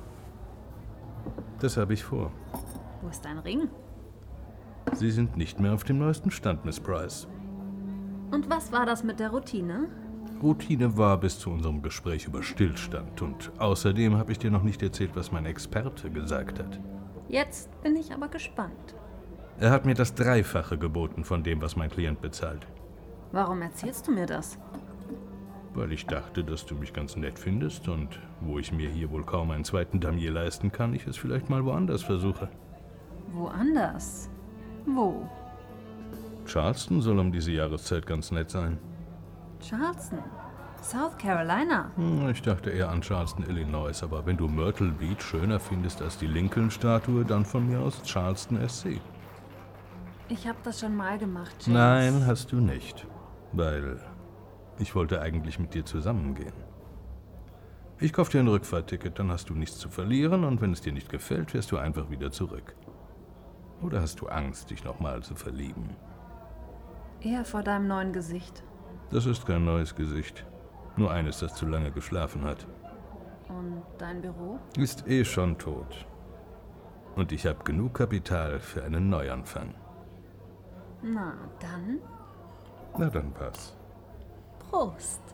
Das habe ich vor. Wo ist dein Ring? Sie sind nicht mehr auf dem neuesten Stand, Miss Price. Und was war das mit der Routine? Routine war bis zu unserem Gespräch über Stillstand. Und außerdem habe ich dir noch nicht erzählt, was mein Experte gesagt hat. Jetzt bin ich aber gespannt. Er hat mir das Dreifache geboten von dem, was mein Klient bezahlt. Warum erzählst du mir das? Weil ich dachte, dass du mich ganz nett findest und wo ich mir hier wohl kaum einen zweiten Damier leisten kann, ich es vielleicht mal woanders versuche. Woanders? Wo? Charleston soll um diese Jahreszeit ganz nett sein. Charleston? South Carolina. Hm, ich dachte eher an Charleston, Illinois, aber wenn du Myrtle Beach schöner findest als die Lincoln-Statue, dann von mir aus Charleston S C. Ich habe das schon mal gemacht, James. Nein, hast du nicht. Weil ich wollte eigentlich mit dir zusammengehen. Ich kauf dir ein Rückfahrtticket, dann hast du nichts zu verlieren und wenn es dir nicht gefällt, fährst du einfach wieder zurück. Oder hast du Angst, dich nochmal zu verlieben? Eher vor deinem neuen Gesicht. Das ist kein neues Gesicht. Nur eines, das zu lange geschlafen hat. Und dein Büro? Ist eh schon tot. Und ich habe genug Kapital für einen Neuanfang. Na, dann? Na dann was. Prost.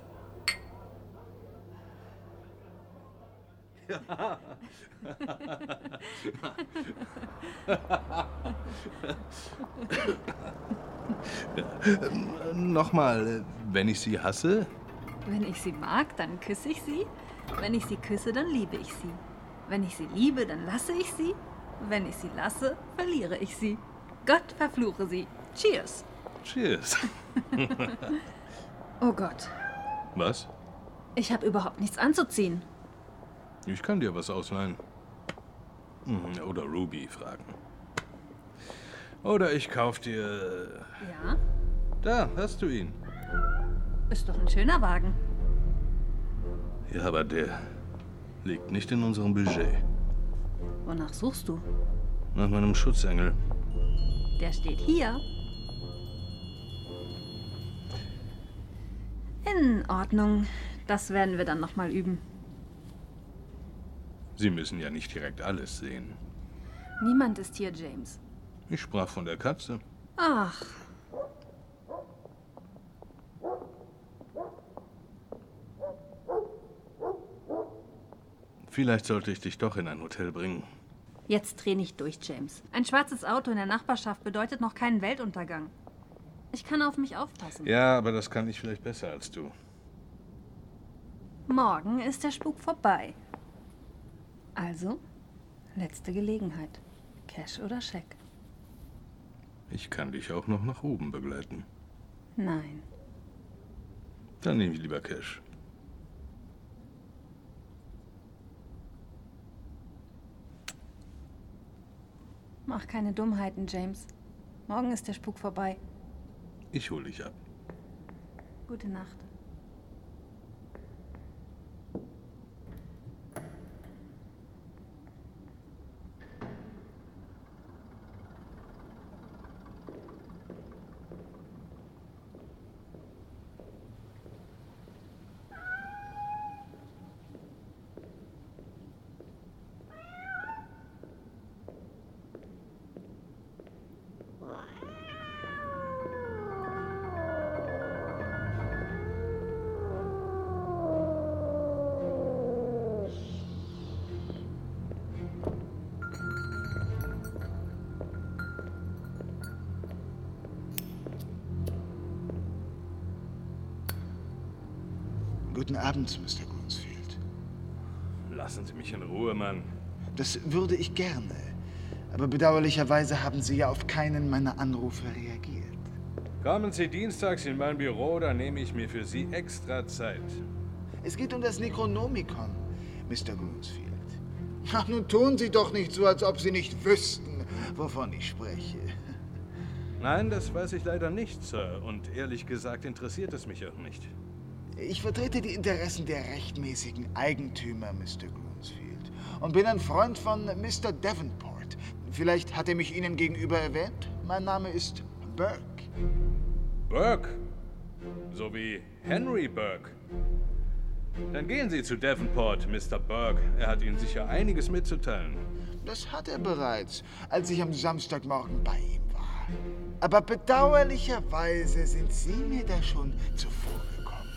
Ja. Nochmal, wenn ich sie hasse? Wenn ich sie mag, dann küsse ich sie. Wenn ich sie küsse, dann liebe ich sie. Wenn ich sie liebe, dann lasse ich sie. Wenn ich sie lasse, verliere ich sie. Gott verfluche sie. Cheers. Cheers. Oh Gott. Was? Ich habe überhaupt nichts anzuziehen. Ich kann dir was ausleihen. Oder Ruby fragen. Oder ich kauf dir... Ja? Da, hast du ihn. Ist doch ein schöner Wagen. Ja, aber der liegt nicht in unserem Budget. Wonach suchst du? Nach meinem Schutzengel. Der steht hier. In Ordnung. Das werden wir dann noch mal üben. Sie müssen ja nicht direkt alles sehen. Niemand ist hier, James. Ich sprach von der Katze. Ach. Vielleicht sollte ich dich doch in ein Hotel bringen. Jetzt dreh nicht durch, James. Ein schwarzes Auto in der Nachbarschaft bedeutet noch keinen Weltuntergang. Ich kann auf mich aufpassen. Ja, aber das kann ich vielleicht besser als du. Morgen ist der Spuk vorbei. Also, letzte Gelegenheit. Cash oder Scheck? Ich kann dich auch noch nach oben begleiten. Nein. Dann nehme ich lieber Cash. Mach keine Dummheiten, James. Morgen ist der Spuk vorbei. Ich hol dich ab. Gute Nacht. Guten Abend, Mister Grunsfield. Lassen Sie mich in Ruhe, Mann. Das würde ich gerne. Aber bedauerlicherweise haben Sie ja auf keinen meiner Anrufe reagiert. Kommen Sie dienstags in mein Büro, dann nehme ich mir für Sie extra Zeit. Es geht um das Necronomicon, Mister Grunsfield. Ach, nun tun Sie doch nicht so, als ob Sie nicht wüssten, wovon ich spreche. Nein, das weiß ich leider nicht, Sir. Und ehrlich gesagt interessiert es mich auch nicht. Ich vertrete die Interessen der rechtmäßigen Eigentümer, Mister Grunsfield, und bin ein Freund von Mister Davenport. Vielleicht hat er mich Ihnen gegenüber erwähnt? Mein Name ist Burke. Burke? So wie Henry Burke. Dann gehen Sie zu Davenport, Mister Burke. Er hat Ihnen sicher einiges mitzuteilen. Das hat er bereits, als ich am Samstagmorgen bei ihm war. Aber bedauerlicherweise sind Sie mir da schon zuvor gekommen.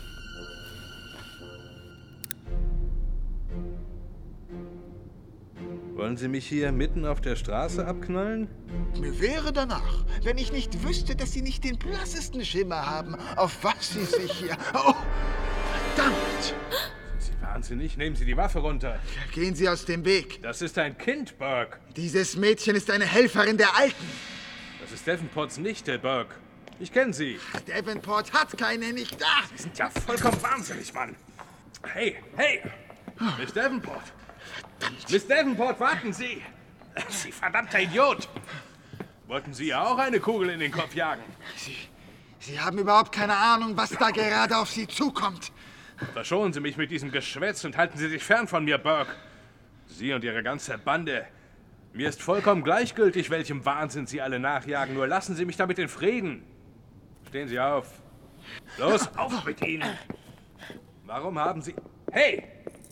Wollen Sie mich hier mitten auf der Straße abknallen? Mir wäre danach, wenn ich nicht wüsste, dass Sie nicht den blassesten Schimmer haben, auf was Sie sich hier... Oh, verdammt! Sind Sie wahnsinnig? Nehmen Sie die Waffe runter. Gehen Sie aus dem Weg. Das ist ein Kind, Burke. Dieses Mädchen ist eine Helferin der Alten. Das ist Davenports Nichte, Burke. Ich kenne Sie. Davenport hat keine, nicht da. Sie sind ja vollkommen wahnsinnig, Mann. Hey, hey! Miss Davenport! Verdammt! Miss Davenport, warten Sie! Sie verdammter Idiot! Wollten Sie ja auch eine Kugel in den Kopf jagen? Sie, Sie haben überhaupt keine Ahnung, was da gerade auf Sie zukommt. Verschonen Sie mich mit diesem Geschwätz und halten Sie sich fern von mir, Burke. Sie und Ihre ganze Bande. Mir ist vollkommen gleichgültig, welchem Wahnsinn Sie alle nachjagen. Nur lassen Sie mich damit in Frieden. Stehen Sie auf. Los, auf mit Ihnen! Warum haben Sie... Hey!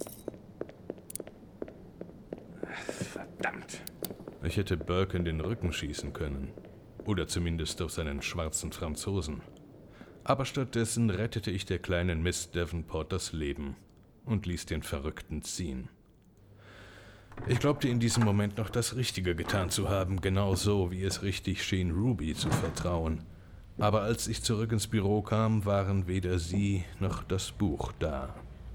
Verdammt! Ich hätte Burke in den Rücken schießen können. Oder zumindest auf seinen schwarzen Franzosen. Aber stattdessen rettete ich der kleinen Miss Davenport das Leben und ließ den Verrückten ziehen. Ich glaubte in diesem Moment noch das Richtige getan zu haben, genauso wie es richtig schien, Ruby zu vertrauen. Aber als ich zurück ins Büro kam, waren weder sie noch das Buch da.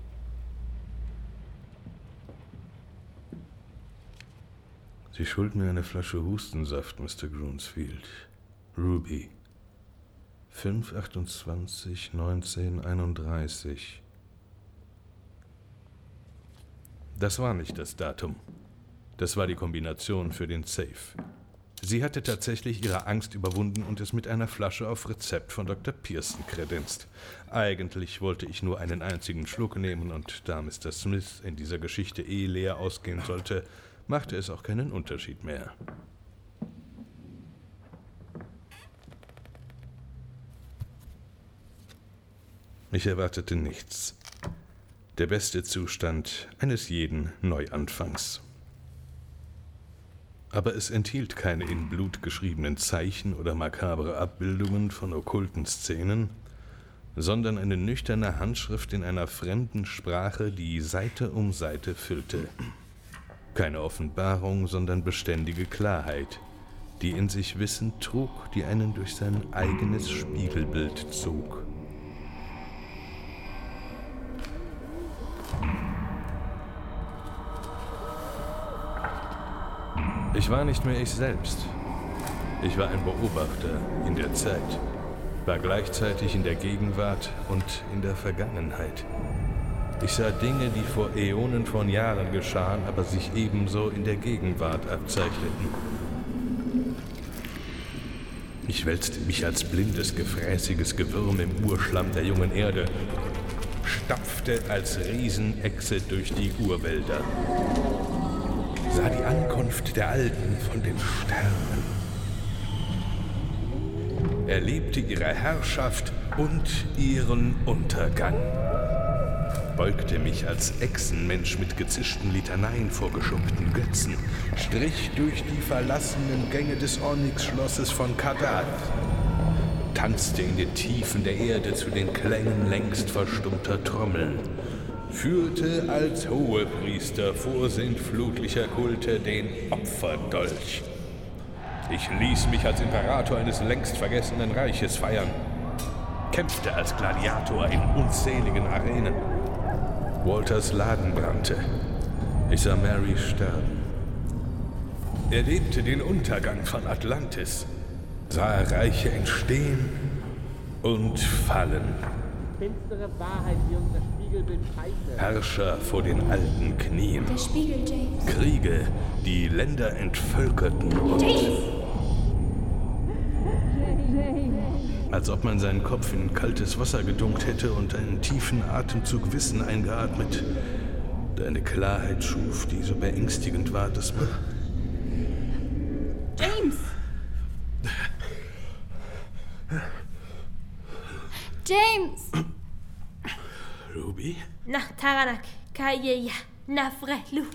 Sie schulden mir eine Flasche Hustensaft, Mister Grunsfield. Ruby. fünf achtundzwanzig neunzehnhunderteinunddreißig. Das war nicht das Datum. Das war die Kombination für den Safe. Sie hatte tatsächlich ihre Angst überwunden und es mit einer Flasche auf Rezept von Doktor Pearson kredenzt. Eigentlich wollte ich nur einen einzigen Schluck nehmen und da Mister Smith in dieser Geschichte eh leer ausgehen sollte, machte es auch keinen Unterschied mehr. Ich erwartete nichts. Der beste Zustand eines jeden Neuanfangs. Aber es enthielt keine in Blut geschriebenen Zeichen oder makabre Abbildungen von okkulten Szenen, sondern eine nüchterne Handschrift in einer fremden Sprache, die Seite um Seite füllte. Keine Offenbarung, sondern beständige Klarheit, die in sich Wissen trug, die einen durch sein eigenes Spiegelbild zog. Ich war nicht mehr ich selbst. Ich war ein Beobachter in der Zeit, war gleichzeitig in der Gegenwart und in der Vergangenheit. Ich sah Dinge, die vor Äonen von Jahren geschahen, aber sich ebenso in der Gegenwart abzeichneten. Ich wälzte mich als blindes, gefräßiges Gewürm im Urschlamm der jungen Erde, stapfte als Riesenechse durch die Urwälder, sah die Ankunft der Alten von den Sternen, erlebte ihre Herrschaft und ihren Untergang, beugte mich als Echsenmensch mit gezischten Litaneien vor geschuppten Götzen, strich durch die verlassenen Gänge des Onyx-Schlosses von Kadat, tanzte in den Tiefen der Erde zu den Klängen längst verstummter Trommeln, führte als Hohepriester vorsintflutlicher Kulte den Opferdolch. Ich ließ mich als Imperator eines längst vergessenen Reiches feiern, kämpfte als Gladiator in unzähligen Arenen. Walters Laden brannte. Ich sah Mary sterben. Erlebte den Untergang von Atlantis, sah Reiche entstehen und fallen. Finstere Wahrheit, die uns das Spiegelbild zeichnet. Herrscher vor den alten Knien. Der Spiegel, James. Kriege, die Länder entvölkerten und... James! Als ob man seinen Kopf in kaltes Wasser gedunkt hätte und einen tiefen Atemzug Wissen eingeatmet, der eine Klarheit schuf, die so beängstigend war, dass man... James! James! Ruby? Nach Taranak, Kayeya, Nafrelu.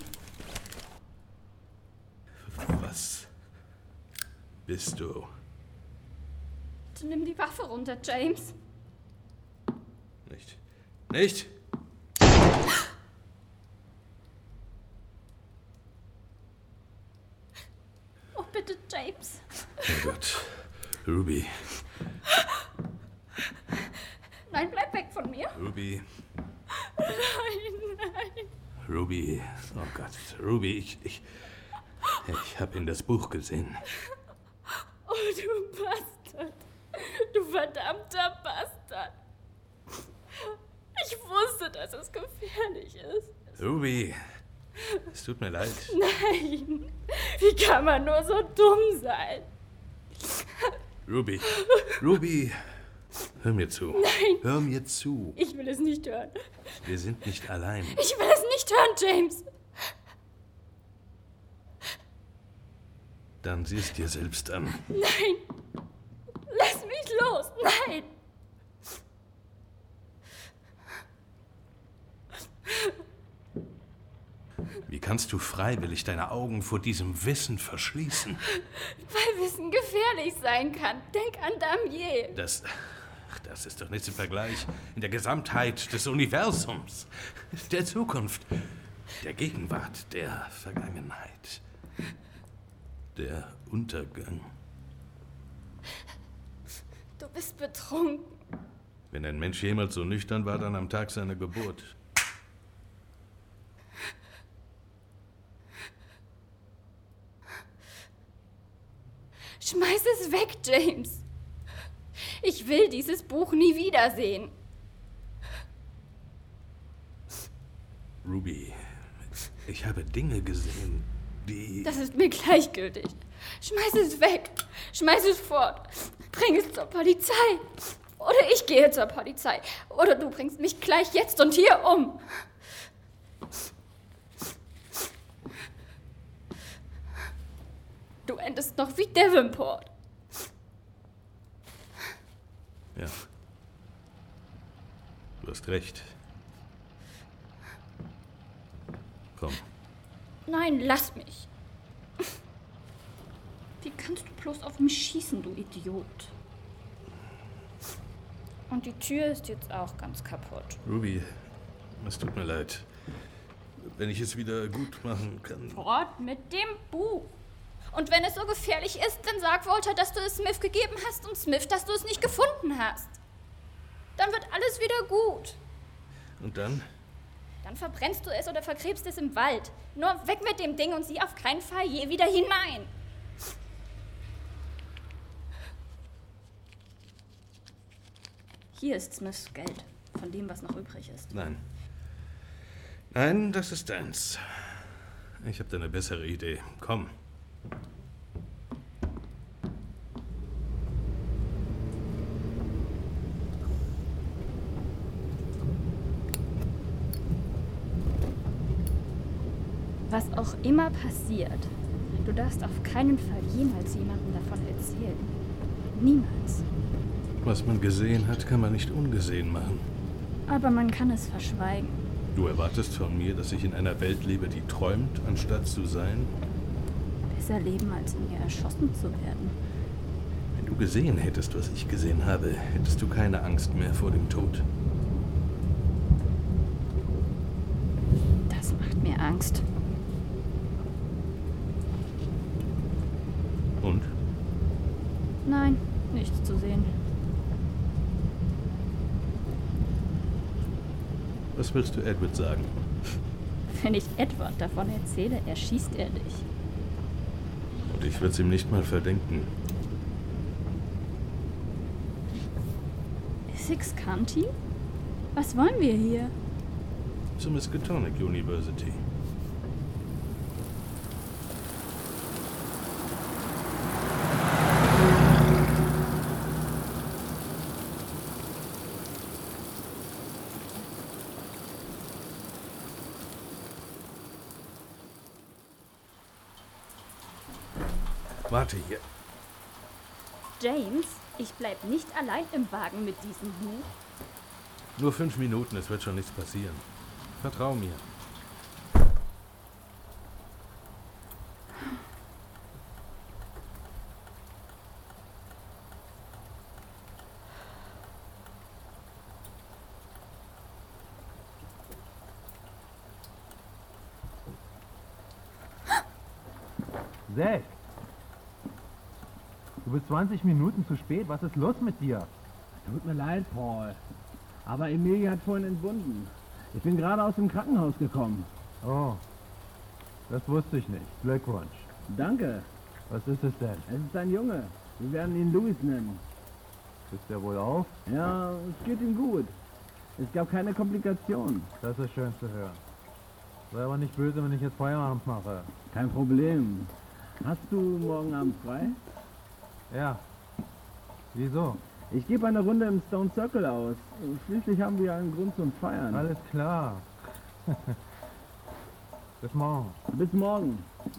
Was bist du? Nimm die Waffe runter, James. Nicht. Nicht? Oh, bitte, James. Oh Gott. Ruby. Nein, bleib weg von mir. Ruby. Nein, nein. Ruby. Oh Gott. Ruby, ich... Ich, ich habe in das Buch gesehen. Oh, du Bastard. Du verdammter Bastard. Ich wusste, dass es gefährlich ist. Ruby, es tut mir leid. Nein, wie kann man nur so dumm sein? Ruby, Ruby, hör mir zu. Nein. Hör mir zu. Ich will es nicht hören. Wir sind nicht allein. Ich will es nicht hören, James. Dann sieh es dir selbst an. Nein. Lass mich los. Nein. Wie kannst du freiwillig deine Augen vor diesem Wissen verschließen? Weil Wissen gefährlich sein kann. Denk an Damier. Das, ach, das ist doch nichts im Vergleich in der Gesamtheit des Universums, der Zukunft, der Gegenwart, der Vergangenheit, der Untergang. Du bist betrunken. Wenn ein Mensch jemals so nüchtern war, dann am Tag seiner Geburt. Schmeiß es weg, James. Ich will dieses Buch nie wiedersehen. Ruby, ich habe Dinge gesehen, die... Das ist mir gleichgültig. Schmeiß es weg. Schmeiß es fort. Bring es zur Polizei. Oder ich gehe zur Polizei. Oder du bringst mich gleich jetzt und hier um. Du endest noch wie Davenport. Ja. Du hast recht. Komm. Nein, lass mich. Wie kannst du bloß auf mich schießen, du Idiot? Und die Tür ist jetzt auch ganz kaputt. Ruby, es tut mir leid. Wenn ich es wieder gut machen kann... Fort mit dem Buch. Und wenn es so gefährlich ist, dann sag Walter, dass du es Smith gegeben hast und Smith, dass du es nicht gefunden hast. Dann wird alles wieder gut. Und dann? Dann verbrennst du es oder vergräbst es im Wald. Nur weg mit dem Ding und sieh auf keinen Fall je wieder hinein. Hier ist Smiths Geld, von dem, was noch übrig ist. Nein. Nein, das ist deins. Ich habe da eine bessere Idee. Komm. Was auch immer passiert, du darfst auf keinen Fall jemals jemandem davon erzählen. Niemals. Was man gesehen hat, kann man nicht ungesehen machen. Aber man kann es verschweigen. Du erwartest von mir, dass ich in einer Welt lebe, die träumt, anstatt zu sein? Besser leben, als in ihr erschossen zu werden. Wenn du gesehen hättest, was ich gesehen habe, hättest du keine Angst mehr vor dem Tod. Das macht mir Angst. Und? Nein, nichts zu sehen. Was willst du Edward sagen? Wenn ich Edward davon erzähle, erschießt er dich. Und ich würde es ihm nicht mal verdenken. Essex County? Was wollen wir hier? Zum Miskatonic University. Warte hier. James, ich bleib nicht allein im Wagen mit diesem Buch. Nur fünf Minuten, es wird schon nichts passieren. Vertrau mir. Zack! Du bist zwanzig Minuten zu spät. Was ist los mit dir? Tut mir leid, Paul. Aber Emilie hat vorhin entbunden. Ich bin gerade aus dem Krankenhaus gekommen. Oh, das wusste ich nicht. Glückwunsch. Danke. Was ist es denn? Es ist ein Junge. Wir werden ihn Louis nennen. Ist der wohl auf? Ja, es geht ihm gut. Es gab keine Komplikationen. Das ist schön zu hören. Sei aber nicht böse, wenn ich jetzt Feierabend mache. Kein Problem. Hast du morgen Abend frei? Ja. Wieso? Ich gebe eine Runde im Stone Circle aus. Schließlich haben wir einen Grund zum Feiern. Alles klar. Bis morgen. Bis morgen.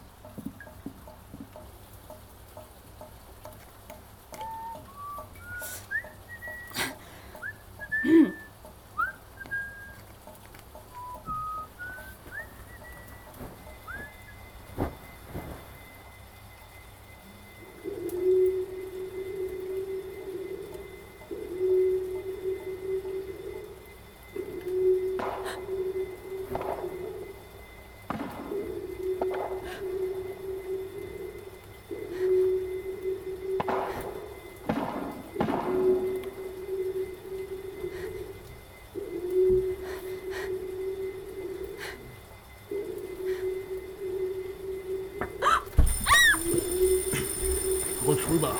Rutsch rüber.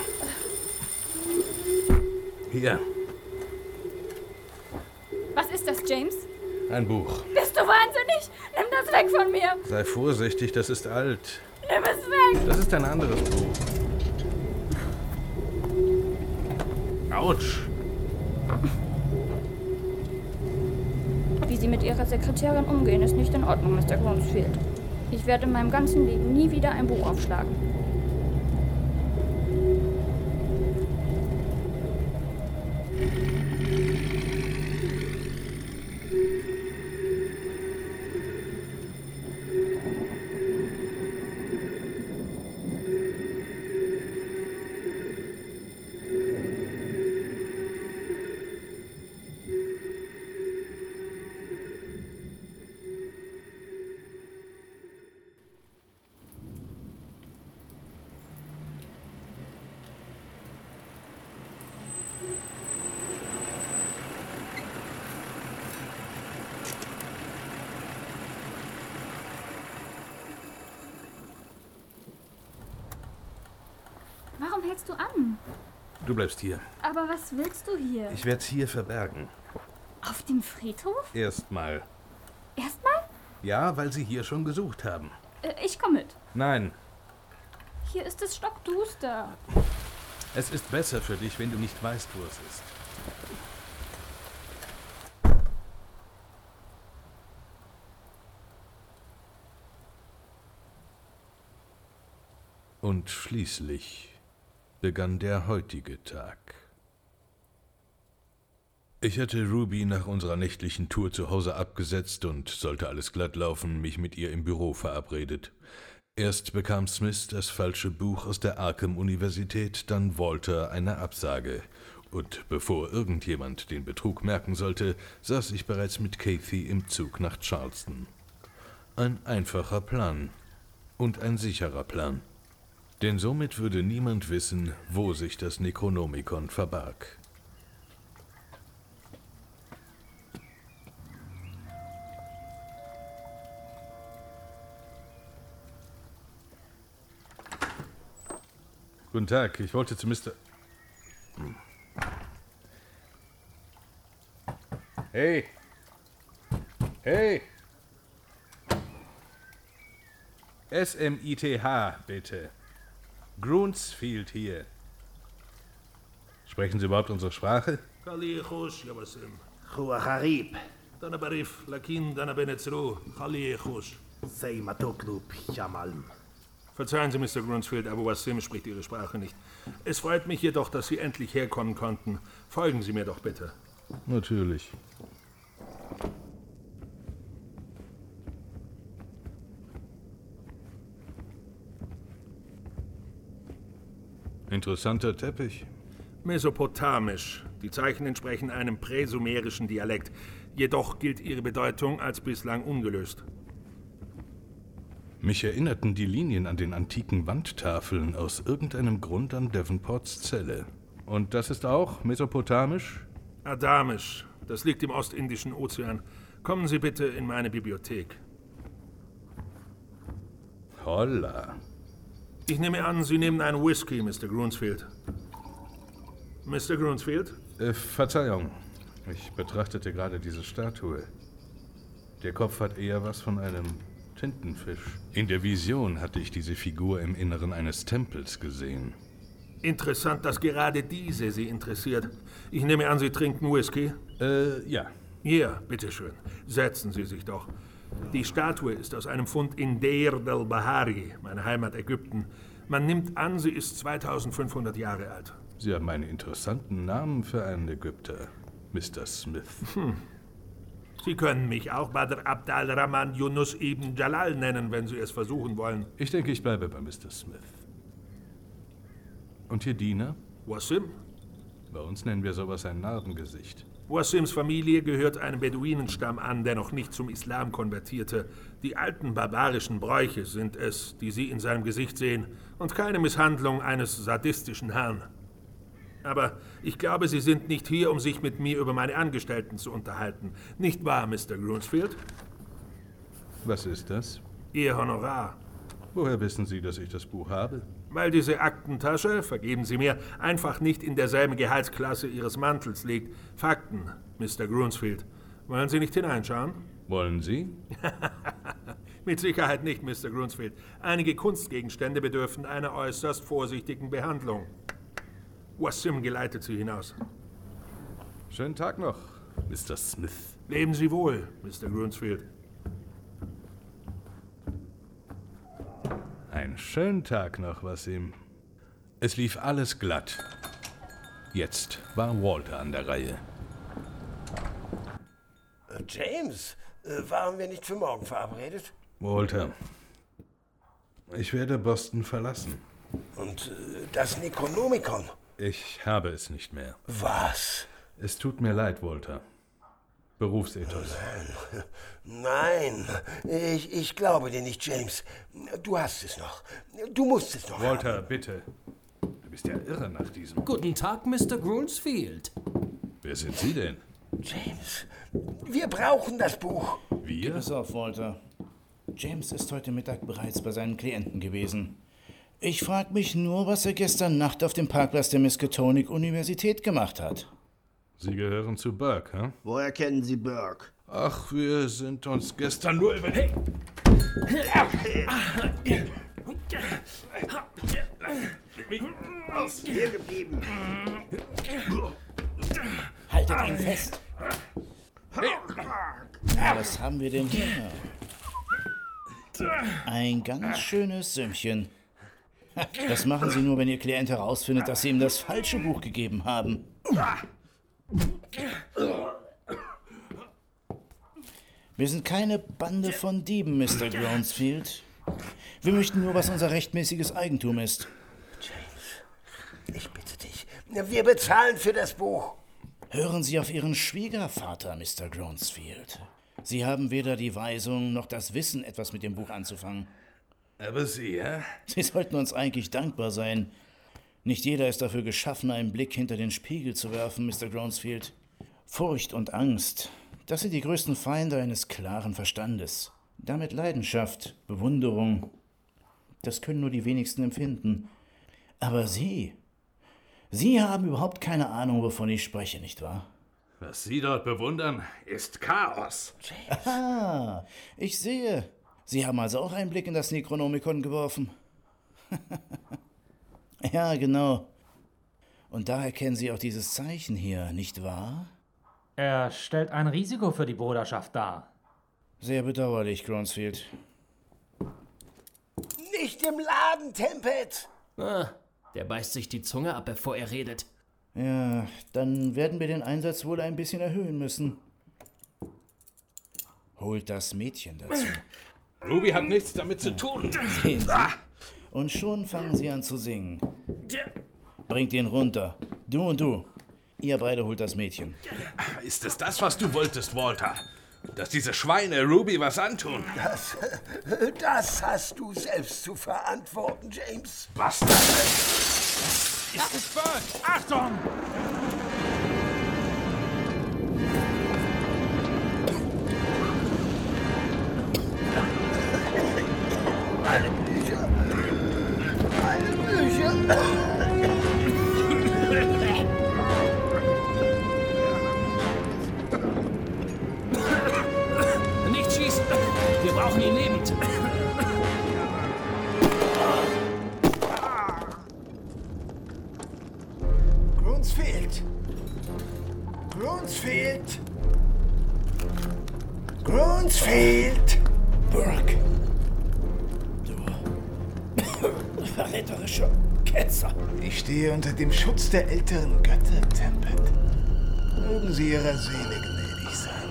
Hier, Was ist das, James? ein Buch. Bist du wahnsinnig? Nimm das weg von mir! Sei vorsichtig, das ist alt. Nimm es weg! Das ist ein anderes Buch. Autsch! Wie Sie mit Ihrer Sekretärin umgehen, ist nicht in Ordnung, Mister Groundsfield. Ich werde in meinem ganzen Leben nie wieder ein Buch aufschlagen. Warum hältst du an? Du bleibst hier. Aber was willst du hier? Ich werde es hier verbergen. Auf dem Friedhof? Erstmal. Erstmal? Ja, weil sie hier schon gesucht haben. Äh, ich komme mit. Nein, Hier ist es stockduster. es ist besser für dich, wenn du nicht weißt, wo es ist. Und schließlich begann der heutige Tag. Ich hatte Ruby nach unserer nächtlichen Tour zu Hause abgesetzt und, sollte alles glatt laufen, mich mit ihr im Büro verabredet. Erst bekam Smith das falsche Buch aus der Arkham-Universität, dann Walter eine Absage. Und bevor irgendjemand den Betrug merken sollte, saß ich bereits mit Kathy im Zug nach Charleston. Ein einfacher Plan. Und ein sicherer Plan. Denn somit würde niemand wissen, wo sich das Necronomicon verbarg. Guten Tag, ich wollte zu Mister Hm. Hey! Hey! S M I T H, bitte. Groundsfield hier. Sprechen Sie überhaupt unsere Sprache? Khaliyechush, Yabasim. Chua Harib. Dana Barif, Lakin, Dana Benetzru, Khaliyechush. Sei Matoklub, Jamalm. Verzeihen Sie, Mister Groundsfield, aber Wasim spricht Ihre Sprache nicht. Es freut mich jedoch, dass Sie endlich herkommen konnten. Folgen Sie mir doch bitte. Natürlich. Interessanter Teppich. Mesopotamisch. Die Zeichen entsprechen einem präsumerischen Dialekt. Jedoch gilt ihre Bedeutung als bislang ungelöst. Mich erinnerten die Linien an den antiken Wandtafeln aus irgendeinem Grund an Davenports Zelle. Und das ist auch mesopotamisch? Adamisch. Das liegt im Ostindischen Ozean. Kommen Sie bitte in meine Bibliothek. Holla. Ich nehme an, Sie nehmen einen Whisky, Mister Groundsfield. Mister Grunsfield? Äh, Verzeihung. Ich betrachtete gerade diese Statue. Der Kopf hat eher was von einem Tintenfisch. In der Vision hatte ich diese Figur im Inneren eines Tempels gesehen. Interessant, dass gerade diese Sie interessiert. Ich nehme an, Sie trinken Whisky? Äh, ja. Hier, bitteschön. Setzen Sie sich doch. Die Statue ist aus einem Fund in Deir del Bahari, meine Heimat Ägypten. Man nimmt an, sie ist zweitausendfünfhundert Jahre alt. Sie haben einen interessanten Namen für einen Ägypter, Mister Smith. Hm. Sie können mich auch Badr Abd al-Rahman Yunus ibn Jalal nennen, wenn Sie es versuchen wollen. Ich denke, ich bleibe bei Mister Smith. Und Ihr Diener? Wassim? Bei uns nennen wir sowas ein Narbengesicht. Wassims Familie gehört einem Beduinenstamm an, der noch nicht zum Islam konvertierte. Die alten barbarischen Bräuche sind es, die Sie in seinem Gesicht sehen, und keine Misshandlung eines sadistischen Herrn. Aber ich glaube, Sie sind nicht hier, um sich mit mir über meine Angestellten zu unterhalten. Nicht wahr, Mister Grunsfield? Was ist das? Ihr Honorar. Woher wissen Sie, dass ich das Buch habe? Weil diese Aktentasche, vergeben Sie mir, einfach nicht in derselben Gehaltsklasse Ihres Mantels liegt. Fakten, Mister Grunsfield. Wollen Sie nicht hineinschauen? Wollen Sie? Mit Sicherheit nicht, Mister Grunsfield. Einige Kunstgegenstände bedürfen einer äußerst vorsichtigen Behandlung. Wassim geleitet Sie hinaus. Schönen Tag noch, Mister Smith. Leben Sie wohl, Mister Grunsfield. Einen schönen Tag noch, Wassim. Es lief alles glatt. Jetzt war Walter an der Reihe. James, waren wir nicht für morgen verabredet? Walter, ich werde Boston verlassen. Und das Necronomicon? Ich habe es nicht mehr. Was? Es tut mir leid, Walter. Berufsethos. Nein, ich, ich glaube dir nicht, James. Du hast es noch. Du musst es noch Walter, haben. bitte. Du bist ja irre nach diesem... Guten Tag, Mister Grunsfield. Wer sind Sie denn? James, wir brauchen das Buch. Wir? Pass auf, Walter. James ist heute Mittag bereits bei seinen Klienten gewesen. Ich frage mich nur, was er gestern Nacht auf dem Parkplatz der Miskatonic Universität gemacht hat. Sie gehören zu Burke, hm? Woher kennen Sie Burke? Ach, wir sind uns gestern nur über... Hey! Hier geblieben. Haltet ihn fest. Was haben wir denn hier? Ein ganz schönes Sümmchen. Das machen Sie nur, wenn Ihr Klient herausfindet, dass Sie ihm das falsche Buch gegeben haben. Wir sind keine Bande von Dieben, Mister Grunsfield. Wir möchten nur, was unser rechtmäßiges Eigentum ist. James, ich bitte dich. Wir bezahlen für das Buch. Hören Sie auf Ihren Schwiegervater, Mister Grunsfield. Sie haben weder die Weisung noch das Wissen, etwas mit dem Buch anzufangen. Aber Sie, ja? Sie sollten uns eigentlich dankbar sein. Nicht jeder ist dafür geschaffen, einen Blick hinter den Spiegel zu werfen, Mister Grunsfield. Furcht und Angst, das sind die größten Feinde eines klaren Verstandes. Damit Leidenschaft, Bewunderung, das können nur die wenigsten empfinden. Aber Sie, Sie haben überhaupt keine Ahnung, wovon ich spreche, nicht wahr? Was Sie dort bewundern, ist Chaos. Aha, ich sehe. Sie haben also auch einen Blick in das Necronomicon geworfen. Ja, genau. Und da erkennen Sie auch dieses Zeichen hier, nicht wahr? Er stellt ein Risiko für die Bruderschaft dar. Sehr bedauerlich, Grunsfield. Nicht im Laden, Tempet! Ah, der beißt sich die Zunge ab, bevor er redet. Ja, dann werden wir den Einsatz wohl ein bisschen erhöhen müssen. Holt das Mädchen dazu. Ruby hat nichts damit zu tun. Sehen Sie? Und schon fangen Sie an zu singen. Bringt ihn runter. Du und du. Ihr beide holt das Mädchen. Ist es das, was du wolltest, Walter? Dass diese Schweine Ruby was antun? Das, das hast du selbst zu verantworten, James. Was denn? Das ist Burke! Achtung! Meine Bücher. Meine Bücher. Grunsfield! Grunsfield! Grunsfield! Burke! Du verräterischer Ketzer! Ich stehe unter dem Schutz der älteren Götter, Tempest. Mögen sie ihrer Seele gnädig sein.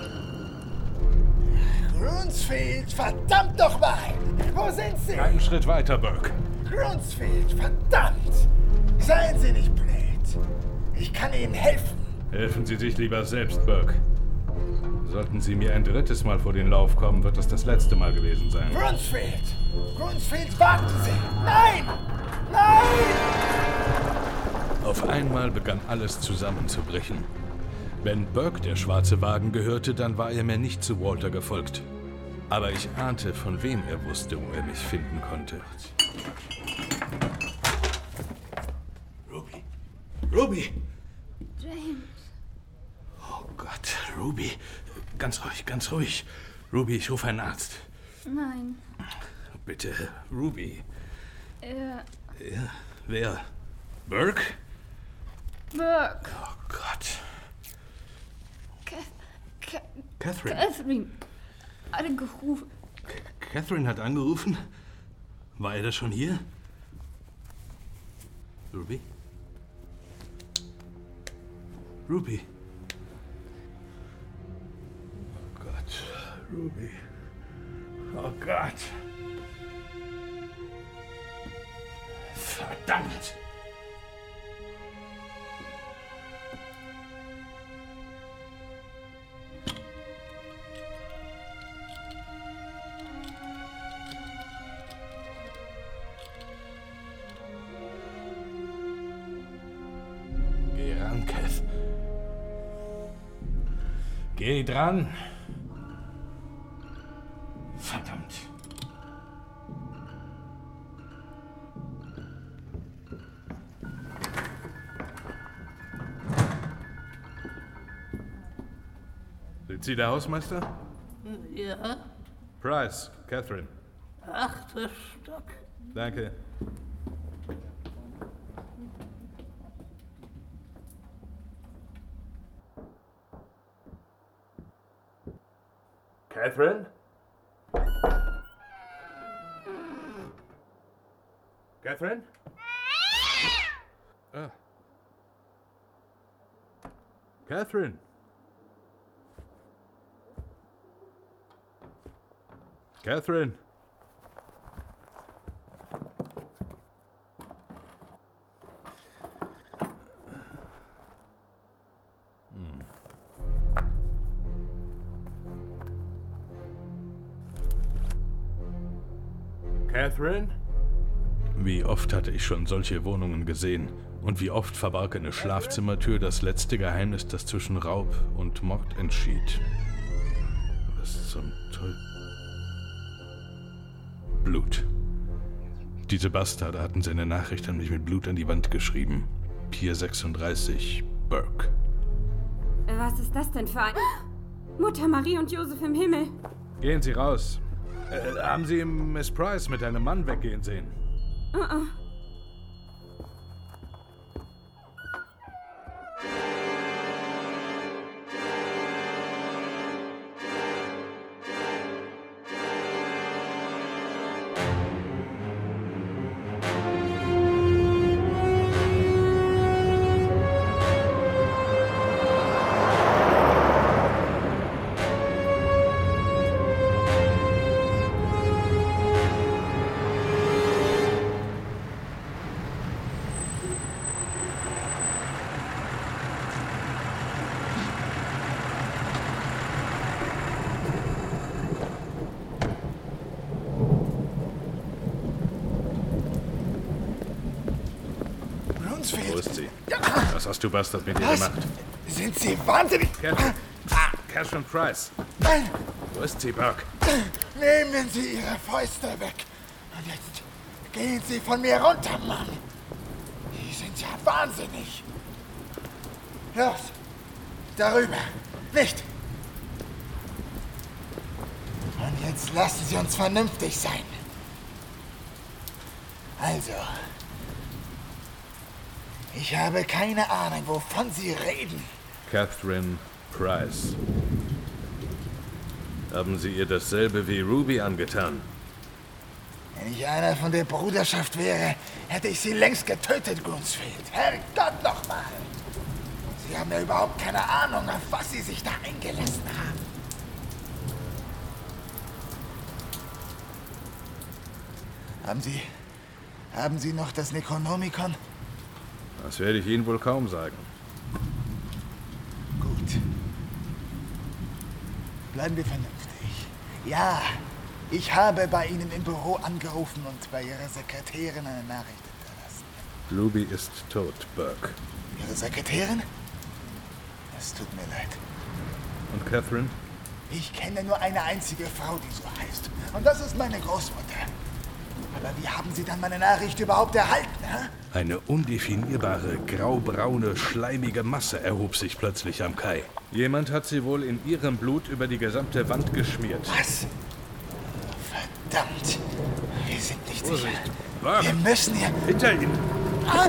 Grunsfield, verdammt doch mal! Wo sind Sie? Einen Schritt weiter, Burke. Grunsfield, verdammt! Seien Sie nicht blöd. Ich kann Ihnen helfen. Helfen Sie sich lieber selbst, Burke. Sollten Sie mir ein drittes Mal vor den Lauf kommen, wird das das letzte Mal gewesen sein. Grunsfield! Grunsfield, warten Sie! Nein! Nein! Auf einmal begann alles zusammenzubrechen. Wenn Burke der schwarze Wagen gehörte, dann war er mir nicht zu Walter gefolgt. Aber ich ahnte, von wem er wusste, wo er mich finden konnte. Ruby! Ruby! James. Oh Gott, Ruby. Ganz ruhig, ganz ruhig. Ruby, ich rufe einen Arzt. Nein. Bitte, Ruby. Er... Ja, wer? Burke? Burke. Oh Gott. Kath... Kath... Catherine. Catherine. Angerufen. Catherine hat angerufen? War er da schon hier? Ruby? Ruby? Oh Gott, Ruby. Oh Gott. Verdammt! Geh ran, Kath. Geh dran. Verdammt. Sind Sie der Hausmeister? Ja, Price, Catherine. achter Stock. Danke. Catherine? Catherine? Ah. Catherine. Catherine. Hm. Catherine? Wie oft hatte ich schon solche Wohnungen gesehen und wie oft verbarg eine Schlafzimmertür das letzte Geheimnis, das zwischen Raub und Mord entschied. Was zum Teufel? Blut. Diese Bastarde hatten seine Nachricht an mich mit Blut an die Wand geschrieben. Pier sechsunddreißig, Burke. Was ist das denn für ein... Mutter Marie und Josef im Himmel. Gehen Sie raus. Äh, haben Sie Miss Price mit einem Mann weggehen sehen? Uh-uh. Wo ist sie? Was hast du, Bastard, mit ihr Was? gemacht? Sind Sie wahnsinnig? Catherine. Catherine Price. Nein! Wo ist sie, Burke? Nehmen Sie Ihre Fäuste weg. Und jetzt gehen Sie von mir runter, Mann. Sie sind ja wahnsinnig. Los, darüber. Nicht. Und jetzt lassen Sie uns vernünftig sein. Also, Ich habe keine Ahnung, wovon Sie reden. Catherine Price. Haben Sie ihr dasselbe wie Ruby angetan? Wenn ich einer von der Bruderschaft wäre, hätte ich sie längst getötet, Grunsfield. Herrgott nochmal! Sie haben ja überhaupt keine Ahnung, auf was Sie sich da eingelassen haben. Haben Sie... haben Sie noch das Necronomicon? Das werde ich Ihnen wohl kaum sagen. Gut. Bleiben wir vernünftig. Ja, ich habe bei Ihnen im Büro angerufen und bei Ihrer Sekretärin eine Nachricht hinterlassen. Ruby ist tot, Burke. Ihre Sekretärin? Es tut mir leid. Und Catherine? Ich kenne nur eine einzige Frau, die so heißt. Und das ist meine Großmutter. Aber wie haben Sie dann meine Nachricht überhaupt erhalten, hä? Eine undefinierbare, graubraune, schleimige Masse erhob sich plötzlich am Kai. Jemand hat sie wohl in ihrem Blut über die gesamte Wand geschmiert. Was? Verdammt. Wir sind nicht Vorsicht. sicher. Burke. Wir müssen hier... Hinter Ihnen! Ah!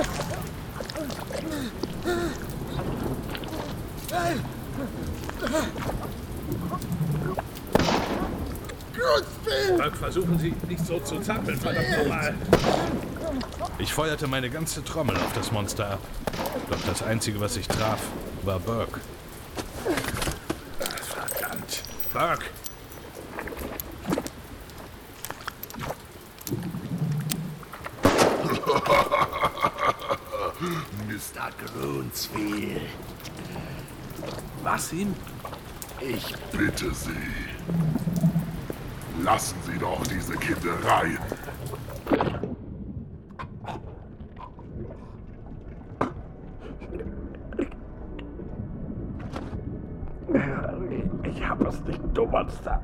Nein! Burke, versuchen Sie nicht so zu zappeln, verdammt nochmal! Ich feuerte meine ganze Trommel auf das Monster ab. Doch das Einzige, was ich traf, war Burke. Verdammt! Burke! Mister Grunsfield. Was ihm? Ich bitte Sie. Lassen Sie doch diese Kinderei. Ich hab es nicht, du Monster.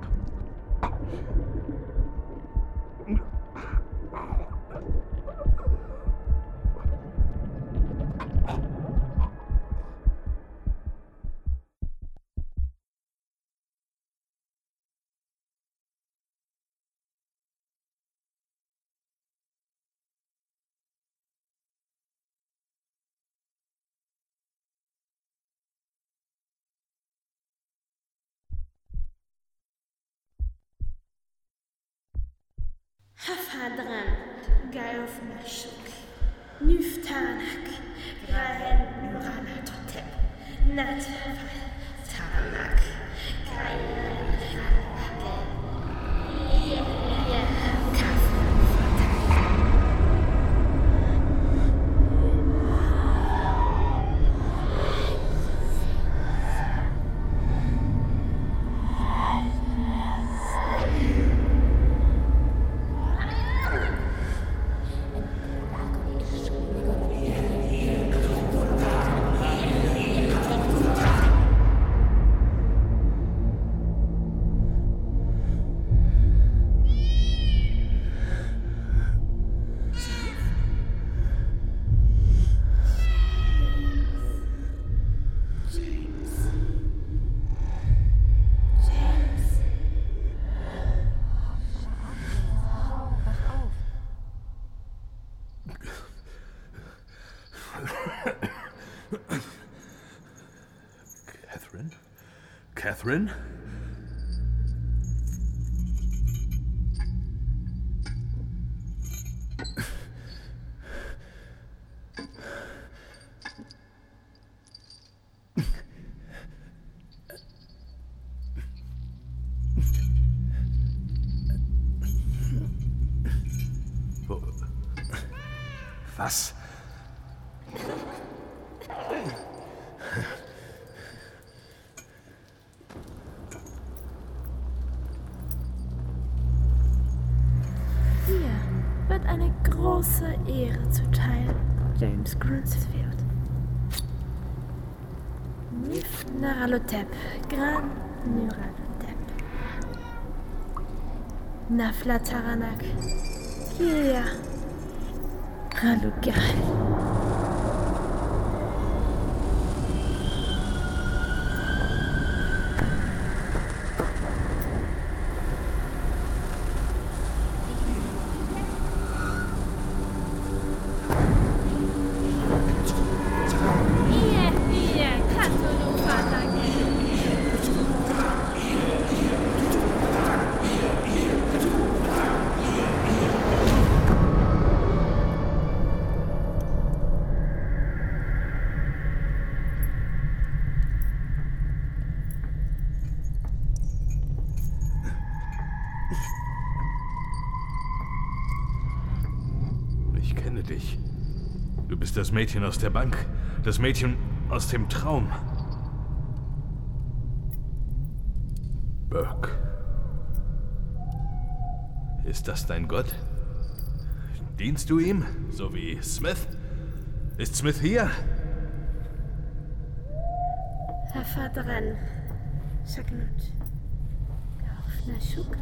Hafadran, Gayof Mashuk, Nuftanak, Grahen Nuranatotep, Natfal, Taranak, Catherine? Catherine? Was? Dir wird eine große Ehre zuteil, James Grunsfield. Nif Naralotep, Gran Nuralotep. Naflataranak, Kilia, Ralugal. Ich kenne dich. Du bist das Mädchen aus der Bank. Das Mädchen aus dem Traum. Burke. Ist das dein Gott? Dienst du ihm, so wie Smith? Ist Smith hier? Hafadran. Shagnut. Laufner Schuk.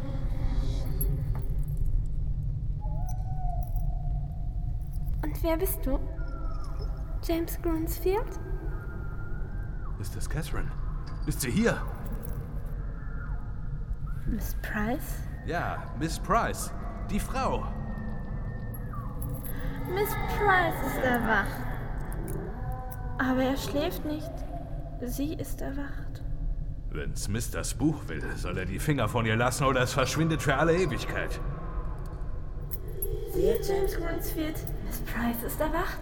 Und wer bist du? James Grunsfield? Ist das Catherine? Ist sie hier? Miss Price? Ja, Miss Price. Die Frau. Miss Price ist erwacht. Aber er schläft nicht. Sie ist erwacht. Wenn Smith das Buch will, soll er die Finger von ihr lassen oder es verschwindet für alle Ewigkeit. Siehe James Grunsfield. Miss Price ist erwacht.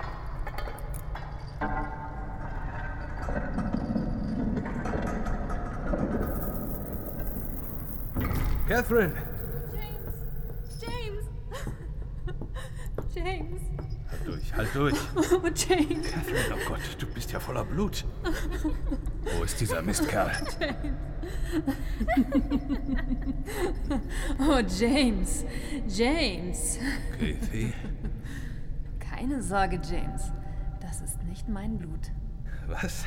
Catherine! James! James! James! Halt durch, halt durch! Oh, James! Catherine, oh Gott, du bist ja voller Blut. Wo ist dieser Mistkerl? Oh, James! James! Kathy? Keine Sorge, James. Das ist nicht mein Blut. Was?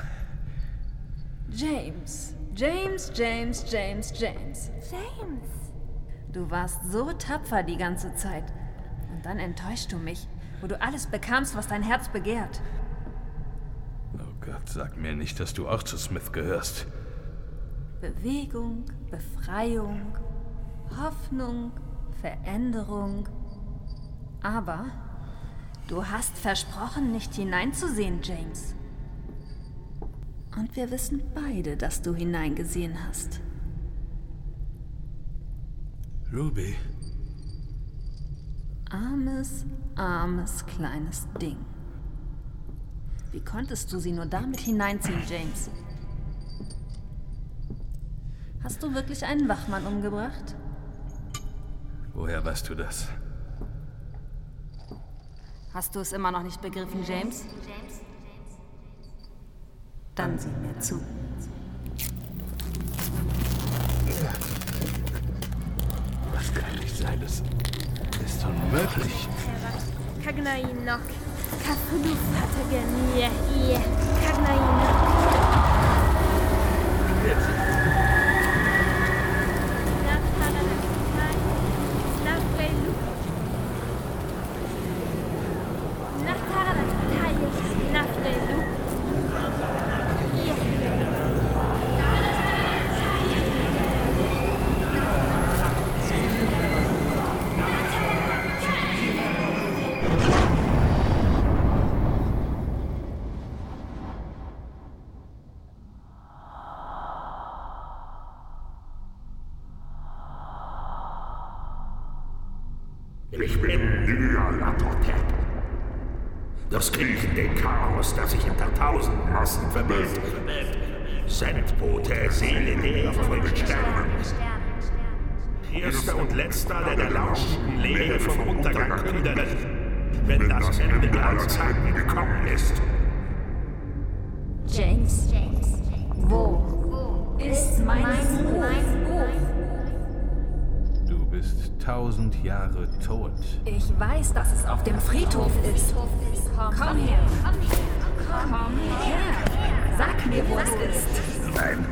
James. James, James, James, James. James. Du warst so tapfer die ganze Zeit. Und dann enttäuschst du mich, wo du alles bekamst, was dein Herz begehrt. Oh Gott, sag mir nicht, dass du auch zu Smith gehörst. Bewegung, Befreiung, Hoffnung, Veränderung. Aber du hast versprochen, nicht hineinzusehen, James. Und wir wissen beide, dass du hineingesehen hast. Ruby. Armes, armes, kleines Ding. Wie konntest du sie nur damit hineinziehen, James? Hast du wirklich einen Wachmann umgebracht? Woher weißt du das? Hast du es immer noch nicht begriffen, James? Dann sieh mir zu. Das kann nicht sein, das ist unmöglich. Kagnainok. Kafulu Fatagen. Ja, ja. Kagnainok. Ich bin Nyarlathotep. Das kriechende Chaos, das sich hinter tausend Massen verbirgt. Sendbote, Seele der von Sternen. Erster und letzter, der der lauschenden Lehre vom Untergang kündet, wenn das Ende aller Zeiten gekommen ist. James, wo ist mein Buch? Du bist tausend Jahre tot. Ich weiß, dass es auf dem Friedhof ist. Komm, Komm her. Komm her. Sag mir, wo es ist. Nein.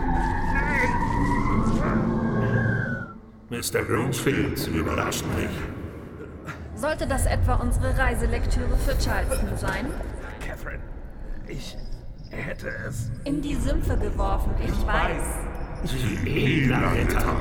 Mister Grunsfield, Sie überraschen mich. Sollte das etwa unsere Reiselektüre für Charleston sein? Catherine, ich hätte es... In die Sümpfe geworfen, ich weiß. Sie edler Ritter.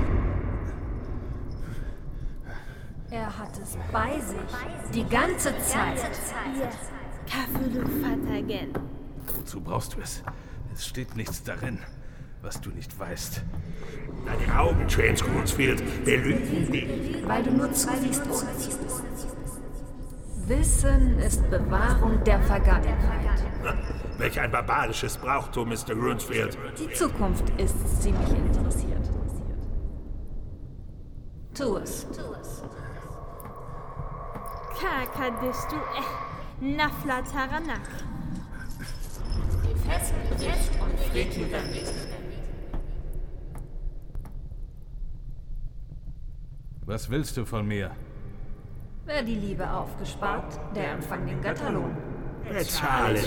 Er hat es bei sich. Die ganze Zeit. Ja. Kafulu Fatagen. Wozu brauchst du es? Es steht nichts darin, was du nicht weißt. Deine Augen, James Grunsfield, belügen dich. Weil du nur zusiehst, ohne zu wissen. Wissen ist Bewahrung der Vergangenheit. Welch ein barbarisches Brauchtum, Mister Grunsfield. Die Zukunft ist ziemlich interessiert. Tu es. Kakadistu, eh, Nafla Taranak. Die Fesseln jetzt und Frieden dann. Was willst du von mir? Wer die Liebe aufgespart, der empfang den Götterlohn. Bezahle.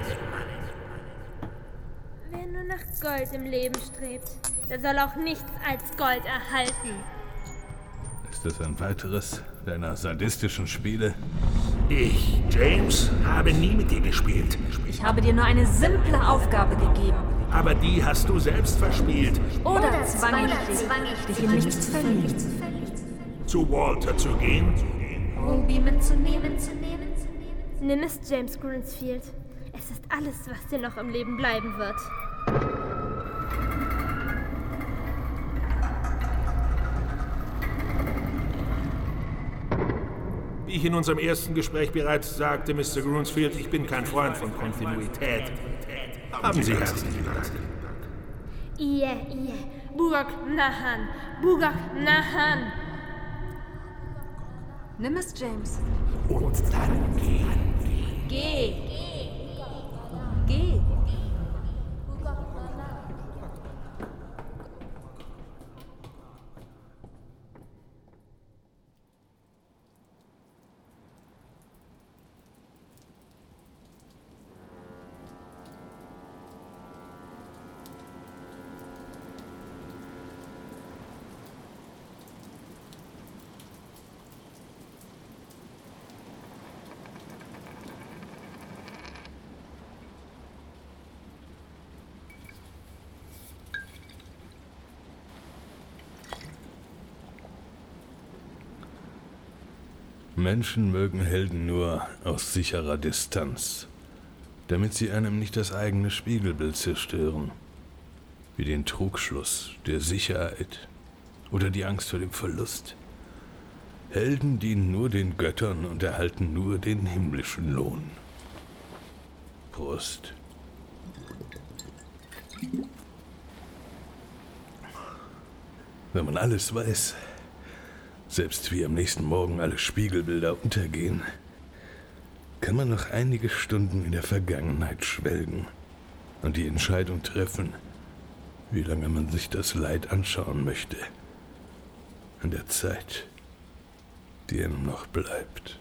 Wer nur nach Gold im Leben strebt, der soll auch nichts als Gold erhalten. Ist das ein weiteres deiner sadistischen Spiele? Ich, James, habe nie mit dir gespielt. Ich habe dir nur eine simple Aufgabe gegeben. Aber die hast du selbst verspielt. Oder, Oder zwang ich dich, dich in nichts verliehen. Zu Walter zu gehen? Ruby mitzunehmen, zu nehmen, zu nehmen. Nimm es, James Grunsfield. Es ist alles, was dir noch im Leben bleiben wird. Wie ich in unserem ersten Gespräch bereits sagte, Mister Grunsfield, ich bin kein Freund von Kontinuität. Haben Sie herzlichen Dank. Ie, ie, Bugak Nahan, Bugak Nahan. Nimm es, James. Und dann gehen. Geh. Geh. Menschen mögen Helden nur aus sicherer Distanz, damit sie einem nicht das eigene Spiegelbild zerstören, wie den Trugschluss der Sicherheit oder die Angst vor dem Verlust. Helden dienen nur den Göttern und erhalten nur den himmlischen Lohn. Prost. Wenn man alles weiß, selbst wie am nächsten Morgen alle Spiegelbilder untergehen, kann man noch einige Stunden in der Vergangenheit schwelgen und die Entscheidung treffen, wie lange man sich das Leid anschauen möchte, an der Zeit, die einem noch bleibt.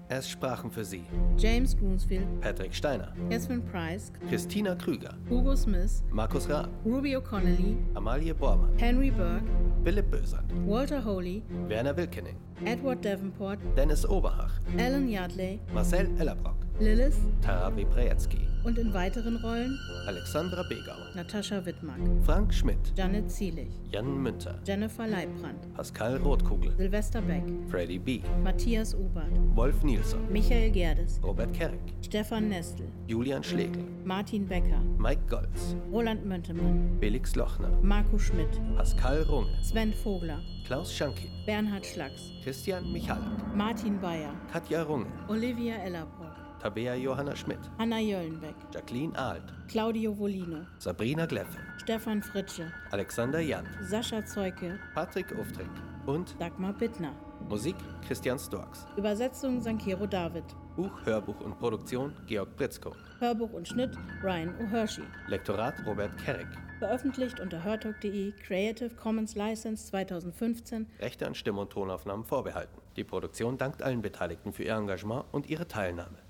Es sprachen für Sie James Grunsfield, Patrick Steiner, Catherine Price, Christina Krüger, Hugo Smith, Markus Raab, Ruby O'Connelly, Amalie Bormann, Henry Burke, Philipp Bösand, Walter Holy, Werner Wilkening, Edward Davenport, Dennis Oberhach, Alan Yardley, Marcel Ellerbrock, Lilith Tara Wiprejewski und in weiteren Rollen Alexandra Begau, Natascha Wittmark, Frank Schmidt, Janet Zielich, Jan Münter, Jennifer Leibbrand, Pascal Rotkugel, Sylvester Beck, Freddie B., Matthias Ubert, Wolf Nilsson, Michael Gerdes, Robert Kerrick, Stefan Nestel, Julian Schlegel, Martin Becker, Mike Goltz, Roland Möntemann, Felix Lochner, Marco Schmidt, Pascal Runge, Sven Vogler, Klaus Schankin, Bernhard Schlacks, Christian Michalak, Martin Bayer, Katja Runge, Olivia Ellerbrock, Tabea Johanna Schmidt, Anna Jöllenbeck, Jacqueline Ahlt, Claudio Volino, Sabrina Gleffe, Stefan Fritsche, Alexander Jant, Sascha Zeuke, Patrick Uftrick und Dagmar Bittner. Musik Christian Storks. Übersetzung Sankero David. Buch, Hörbuch und Produktion Georg Britzko. Hörbuch und Schnitt Ryan O'Hershey. Lektorat Robert Kerrick. Veröffentlicht unter hörtalk punkt de, Creative Commons License zweitausendfünfzehn. Rechte an Stimme und Tonaufnahmen vorbehalten. Die Produktion dankt allen Beteiligten für ihr Engagement und ihre Teilnahme.